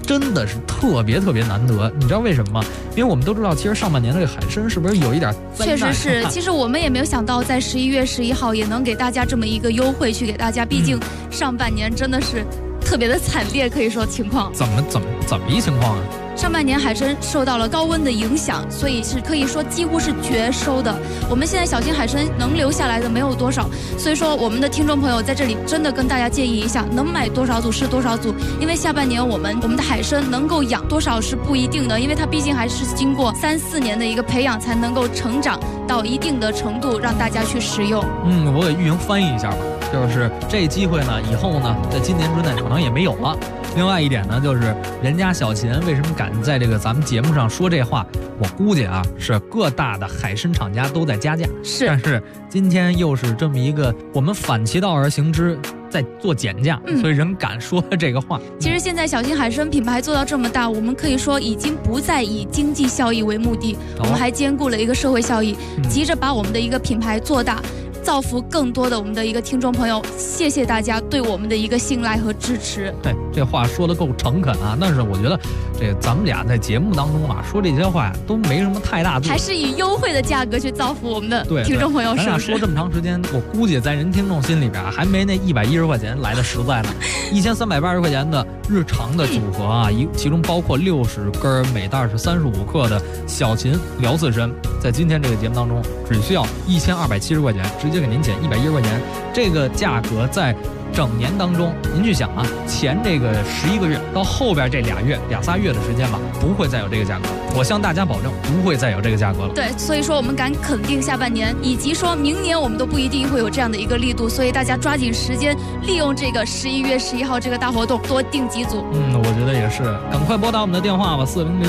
真的是特别难得。你知道为什么吗？因为我们都知道，其实上半年这个海参是不是有一点灾难？ 确实是，其实我们也没有想到，在11月11号也能给大家这么一个优惠去给大家，毕竟上半年真的是特别的惨烈，可以说情况。 怎么一情况啊？ 上半年海参受到了高温的影响，所以是可以说几乎是绝收的。我们现在小型海参能留下来的没有多少，所以说我们的听众朋友在这里真的跟大家建议一下，能买多少组是多少组，因为下半年我们的海参能够养多少是不一定的，因为它毕竟还是经过3、4年的一个培养才能够成长到一定的程度，让大家去食用。 我给玉莹翻译一下吧，就是这机会呢，以后呢，在今年之内可能也没有了。另外一点呢，就是人家小秦为什么敢在这个咱们节目上说这话，我估计啊，是各大的海参厂家都在加价。 是， 但是今天又是这么一个我们反其道而行之，在做减价，所以人敢说这个话。 其实现在小型海参品牌做到这么大，我们可以说已经不再以经济效益为目的，我们还兼顾了一个社会效益，急着把我们的一个品牌做大，造福更多的我们的一个听众朋友。谢谢大家对我们的一个信赖和支持。 对，这话说得够诚恳啊！但是我觉得，这咱们俩在节目当中啊说这些话都没什么太大度， 还是以优惠的价格去造福我们的听众朋友，是不是？ 咱俩说这么长时间，我估计在人听众心里边还没那110块钱来的实在呢。1380块钱的日常的组合啊，其中包括60根，每袋是35克的小秦辽刺参，在今天这个节目当中，只需要1270块钱，直接给您减110块钱。这个价格在整年当中，您去想啊，前这个11个月到后边这2仨月的时间吧，不会再有这个价格。我向大家保证，不会再有这个价格了。 对，所以说我们敢肯定下半年，以及说明年我们都不一定会有这样的一个力度，所以大家抓紧时间，利用这个11月11号这个大活动，多订几组。 我觉得也是，赶快拨打我们的电话吧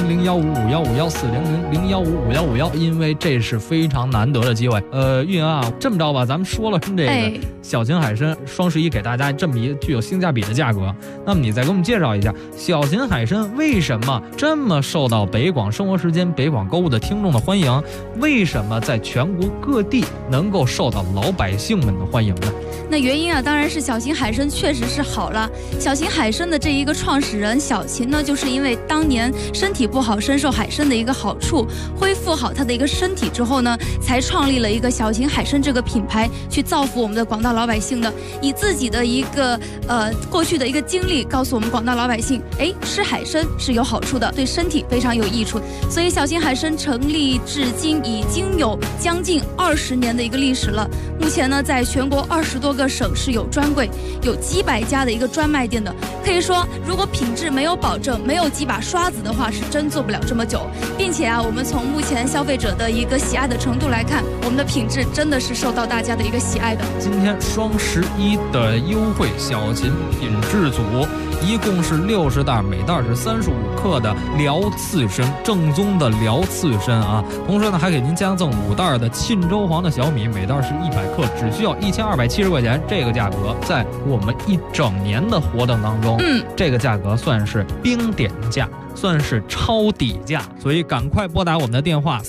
，4000155151，4000155151，因为这是非常难得的机会。玉莹啊，这么着吧，咱们说了这个小型海参双11给大家这么一具有性价比的价格，那么你再给我们介绍一下小型海参为什么这么受到北广生活时间、北广购物的听众的欢迎？为什么在全国各地能够受到老百姓们的欢迎呢？ 那原因啊，当然是小型海参确实是好了。小型海参的这一个创始人小秦呢，就是因为当年身体不好，深受海参的一个好处，恢复好他的一个身体之后呢，才创立了一个小型海参这个品牌，去造福我们的广大老百姓的。以自己的一个过去的一个经历，告诉我们广大老百姓，吃海参是有好处的，对身体非常有益处。所以小型海参成立至今已经有将近20年的一个历史了。目前呢，在全国20多个省市有专柜，有几百家的一个专卖店的。可以说，如果品质没有保证，没有几把刷子的话，是真做不了这么久。并且啊，我们从目前消费者的一个喜爱的程度来看，我们的品质真的是受到大家的一个喜爱的。 今天双11的优惠小秦品质组，一共是60袋，每袋是35克的辽刺参，正宗的辽刺参啊。同时呢，还给您加赠5袋的沁州黄的小米，每袋是100克，只需要1270块钱。这个价格在我们一整年的活动当中，这个价格算是冰点价，算是超底价，所以赶快拨打我们的电话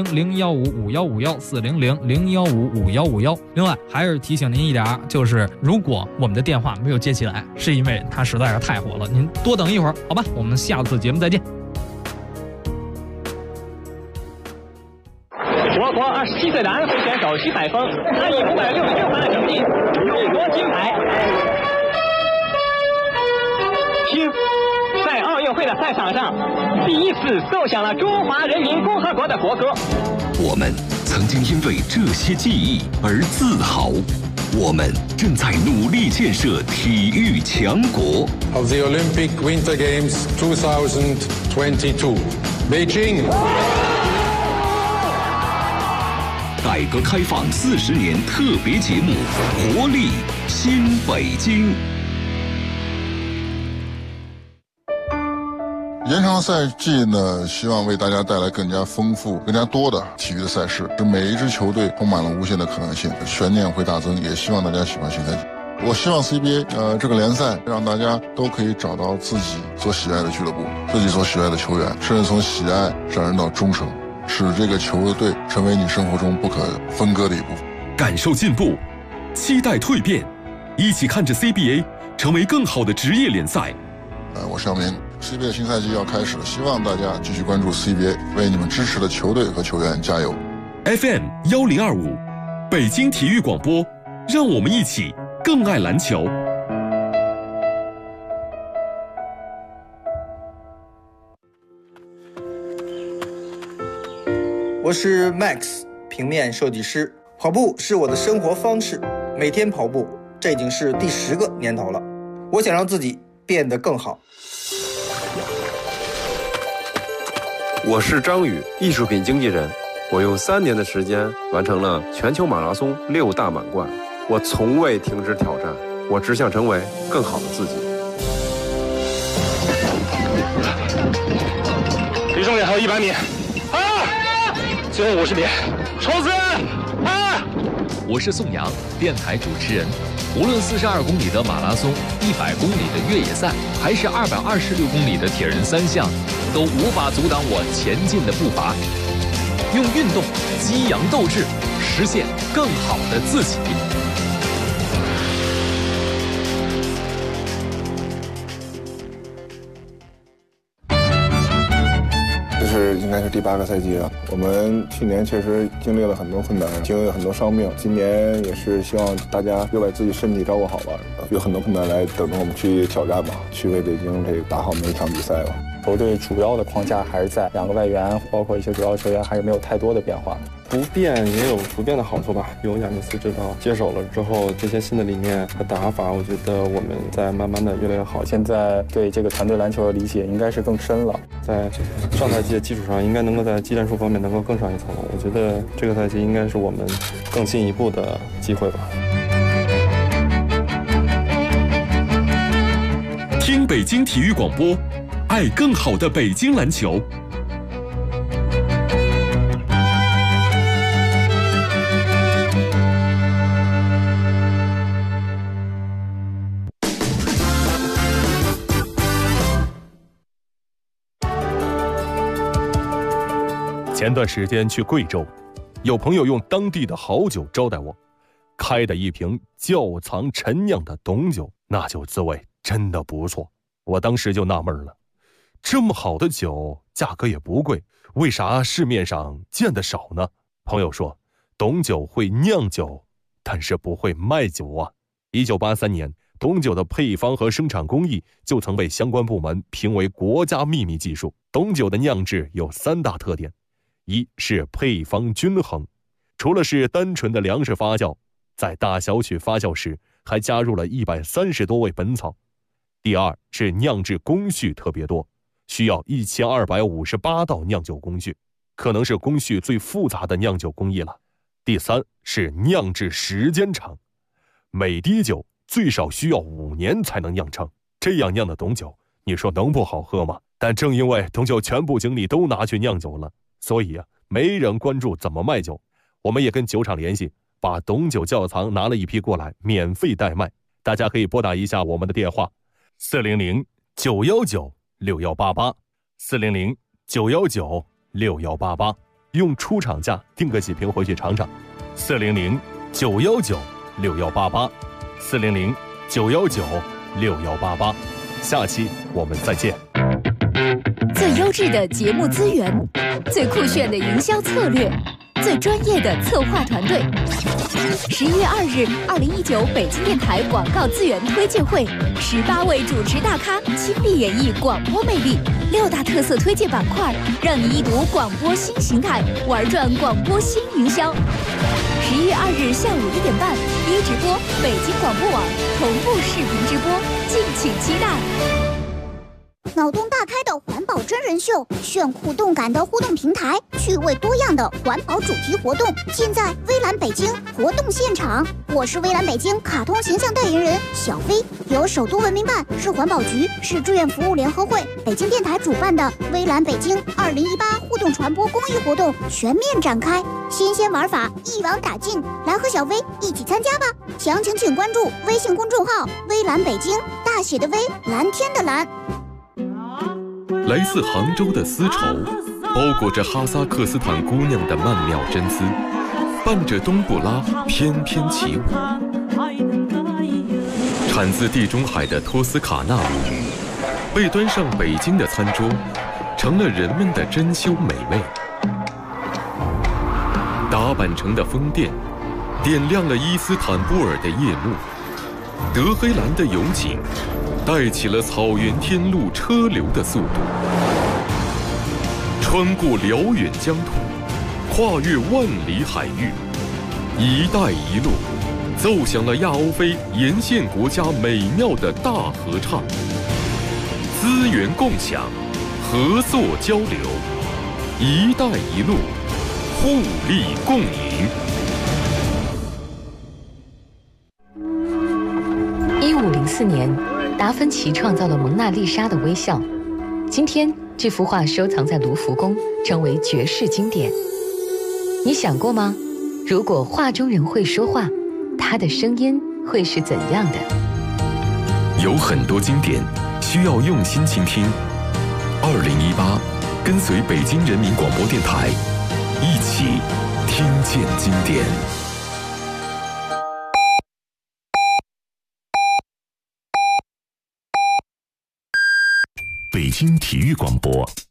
400-015-5151，400-015-5151。另外还是提醒您一点，就是如果我们的电话没有接起来，是因为它实在是太火了，您多等一会儿，好吧？我们下次节目再见。 我国27岁的安徽选手徐海峰，他以566分的成绩勇夺金牌。听，在奥运会的赛场上，第一次奏响了中华人民共和国的国歌。 我们曾经因为这些记忆而自豪，我们正在努力建设体育强国。 Of the Olympic Winter Games 2022, Beijing. 改革开放40年特别节目《活力新北京》。 延长赛季呢，希望为大家带来更加丰富、更加多的体育的赛事，使每一支球队充满了无限的可能性，悬念会大增。也希望大家喜欢新赛季。我希望 CBA 这个联赛让大家都可以找到自己所喜爱的俱乐部，自己所喜爱的球员，甚至从喜爱上升到忠诚，使这个球队成为你生活中不可分割的一部分。 感受进步，期待蜕变，一起看着 CBA 成为更好的职业联赛。 我是姚明， CBA 的新赛季要开始了，希望大家继续关注 CBA， 为你们支持的球队和球员加油。 FM 1025，北京体育广播，让我们一起更爱篮球。 我是 Max， 平面设计师。跑步是我的生活方式，每天跑步，这已经是第10个年头了。我想让自己变得更好。 我是张宇，艺术品经纪人。我用3年的时间完成了全球马拉松6大满贯。我从未停止挑战，我只想成为更好的自己。 离终点还有100米。最后50米，冲刺！ 我是宋阳，电台主持人。无论42公里的马拉松、100公里的越野赛，还是226公里的铁人3项，都无法阻挡我前进的步伐。用运动激扬斗志，实现更好的自己。 应该是第8个赛季了。我们去年确实经历了很多困难，经历了很多伤病。今年也是希望大家又把自己身体照顾好吧，有很多困难来等着我们去挑战吧，去为北京这打好每一场比赛吧。 球队主要的框架还是在2个外援，包括一些主要球员还是没有太多的变化。 不变也有不变的好处吧。有亚尼斯指导接手了之后，这些新的理念和打法，我觉得我们在慢慢的越来越好。 现在对这个团队篮球的理解应该是更深了， 在上赛季的基础上，应该能够在技战术方面能够更上一层楼。我觉得这个赛季应该是我们更进一步的机会吧。 听北京体育广播，爱更好的北京篮球。前段时间去贵州，有朋友用当地的好酒招待我，开的一瓶窖藏陈酿的董酒，那酒滋味真的不错。我当时就纳闷了，这么好的酒，价格也不贵，为啥市面上见得少呢？朋友说，董酒会酿酒，但是不会卖酒啊。1983年，董酒的配方和生产工艺就曾被相关部门评为国家秘密技术。董酒的酿制有3大特点。一是配方均衡，除了是单纯的粮食发酵，在大小曲发酵时还加入了130多味本草。第二是酿制工序特别多，需要1258道酿酒工序，可能是工序最复杂的酿酒工艺了。第三是酿制时间长，每滴酒最少需要5年才能酿成，这样酿的董酒，你说能不好喝吗？但正因为董酒全部精力都拿去酿酒了，所以没人关注怎么卖酒。我们也跟酒厂联系，把董酒窖藏拿了一批过来，免费代卖。大家可以拨打一下我们的电话：400-919-6188 400-919-6188，用出厂价订个几瓶回去尝尝。400-919-6188 400-919-6188。下期我们再见。 最优质的节目资源，最酷炫的营销策略，最专业的策划团队。11月2日，2019北京电台广告资源推介会，18位主持大咖倾力演绎广播魅力，6大特色推介板块，让你一睹广播新形态，玩转广播新营销。11月2日下午1点半，一直播北京广播网同步视频直播，敬请期待。 脑洞大开的环保真人秀，炫酷动感的互动平台，趣味多样的环保主题活动，尽在微蓝北京活动现场。我是微蓝北京卡通形象代言人小飞，由首都文明办、市环保局、市志愿服务联合会、北京电台主办的微蓝北京2018互动传播公益活动全面展开，新鲜玩法一网打尽，来和小飞一起参加吧！详情请关注微信公众号“微蓝北京”，大写的微，蓝天的蓝。 来自杭州的丝绸，包裹着哈萨克斯坦姑娘的曼妙真姿，伴着冬不拉翩翩起舞。产自地中海的托斯卡纳母语， 被端上北京的餐桌，成了人们的珍馐美味。打扮成的风电，点亮了伊斯坦布尔的夜幕。德黑兰的油井，带起了草原天路车流的速度。穿过辽远疆土，跨越万里海域，“一带一路”奏响了亚欧非沿线国家美妙的大合唱。资源共享，合作交流，“一带一路”互利共赢。 1504年，达芬奇创造了蒙娜丽莎的微笑。今天，这幅画收藏在卢浮宫，成为绝世经典。你想过吗？如果画中人会说话，他的声音会是怎样的？ 有很多经典需要用心倾听。2018，跟随北京人民广播电台，一起听见经典。北京体育广播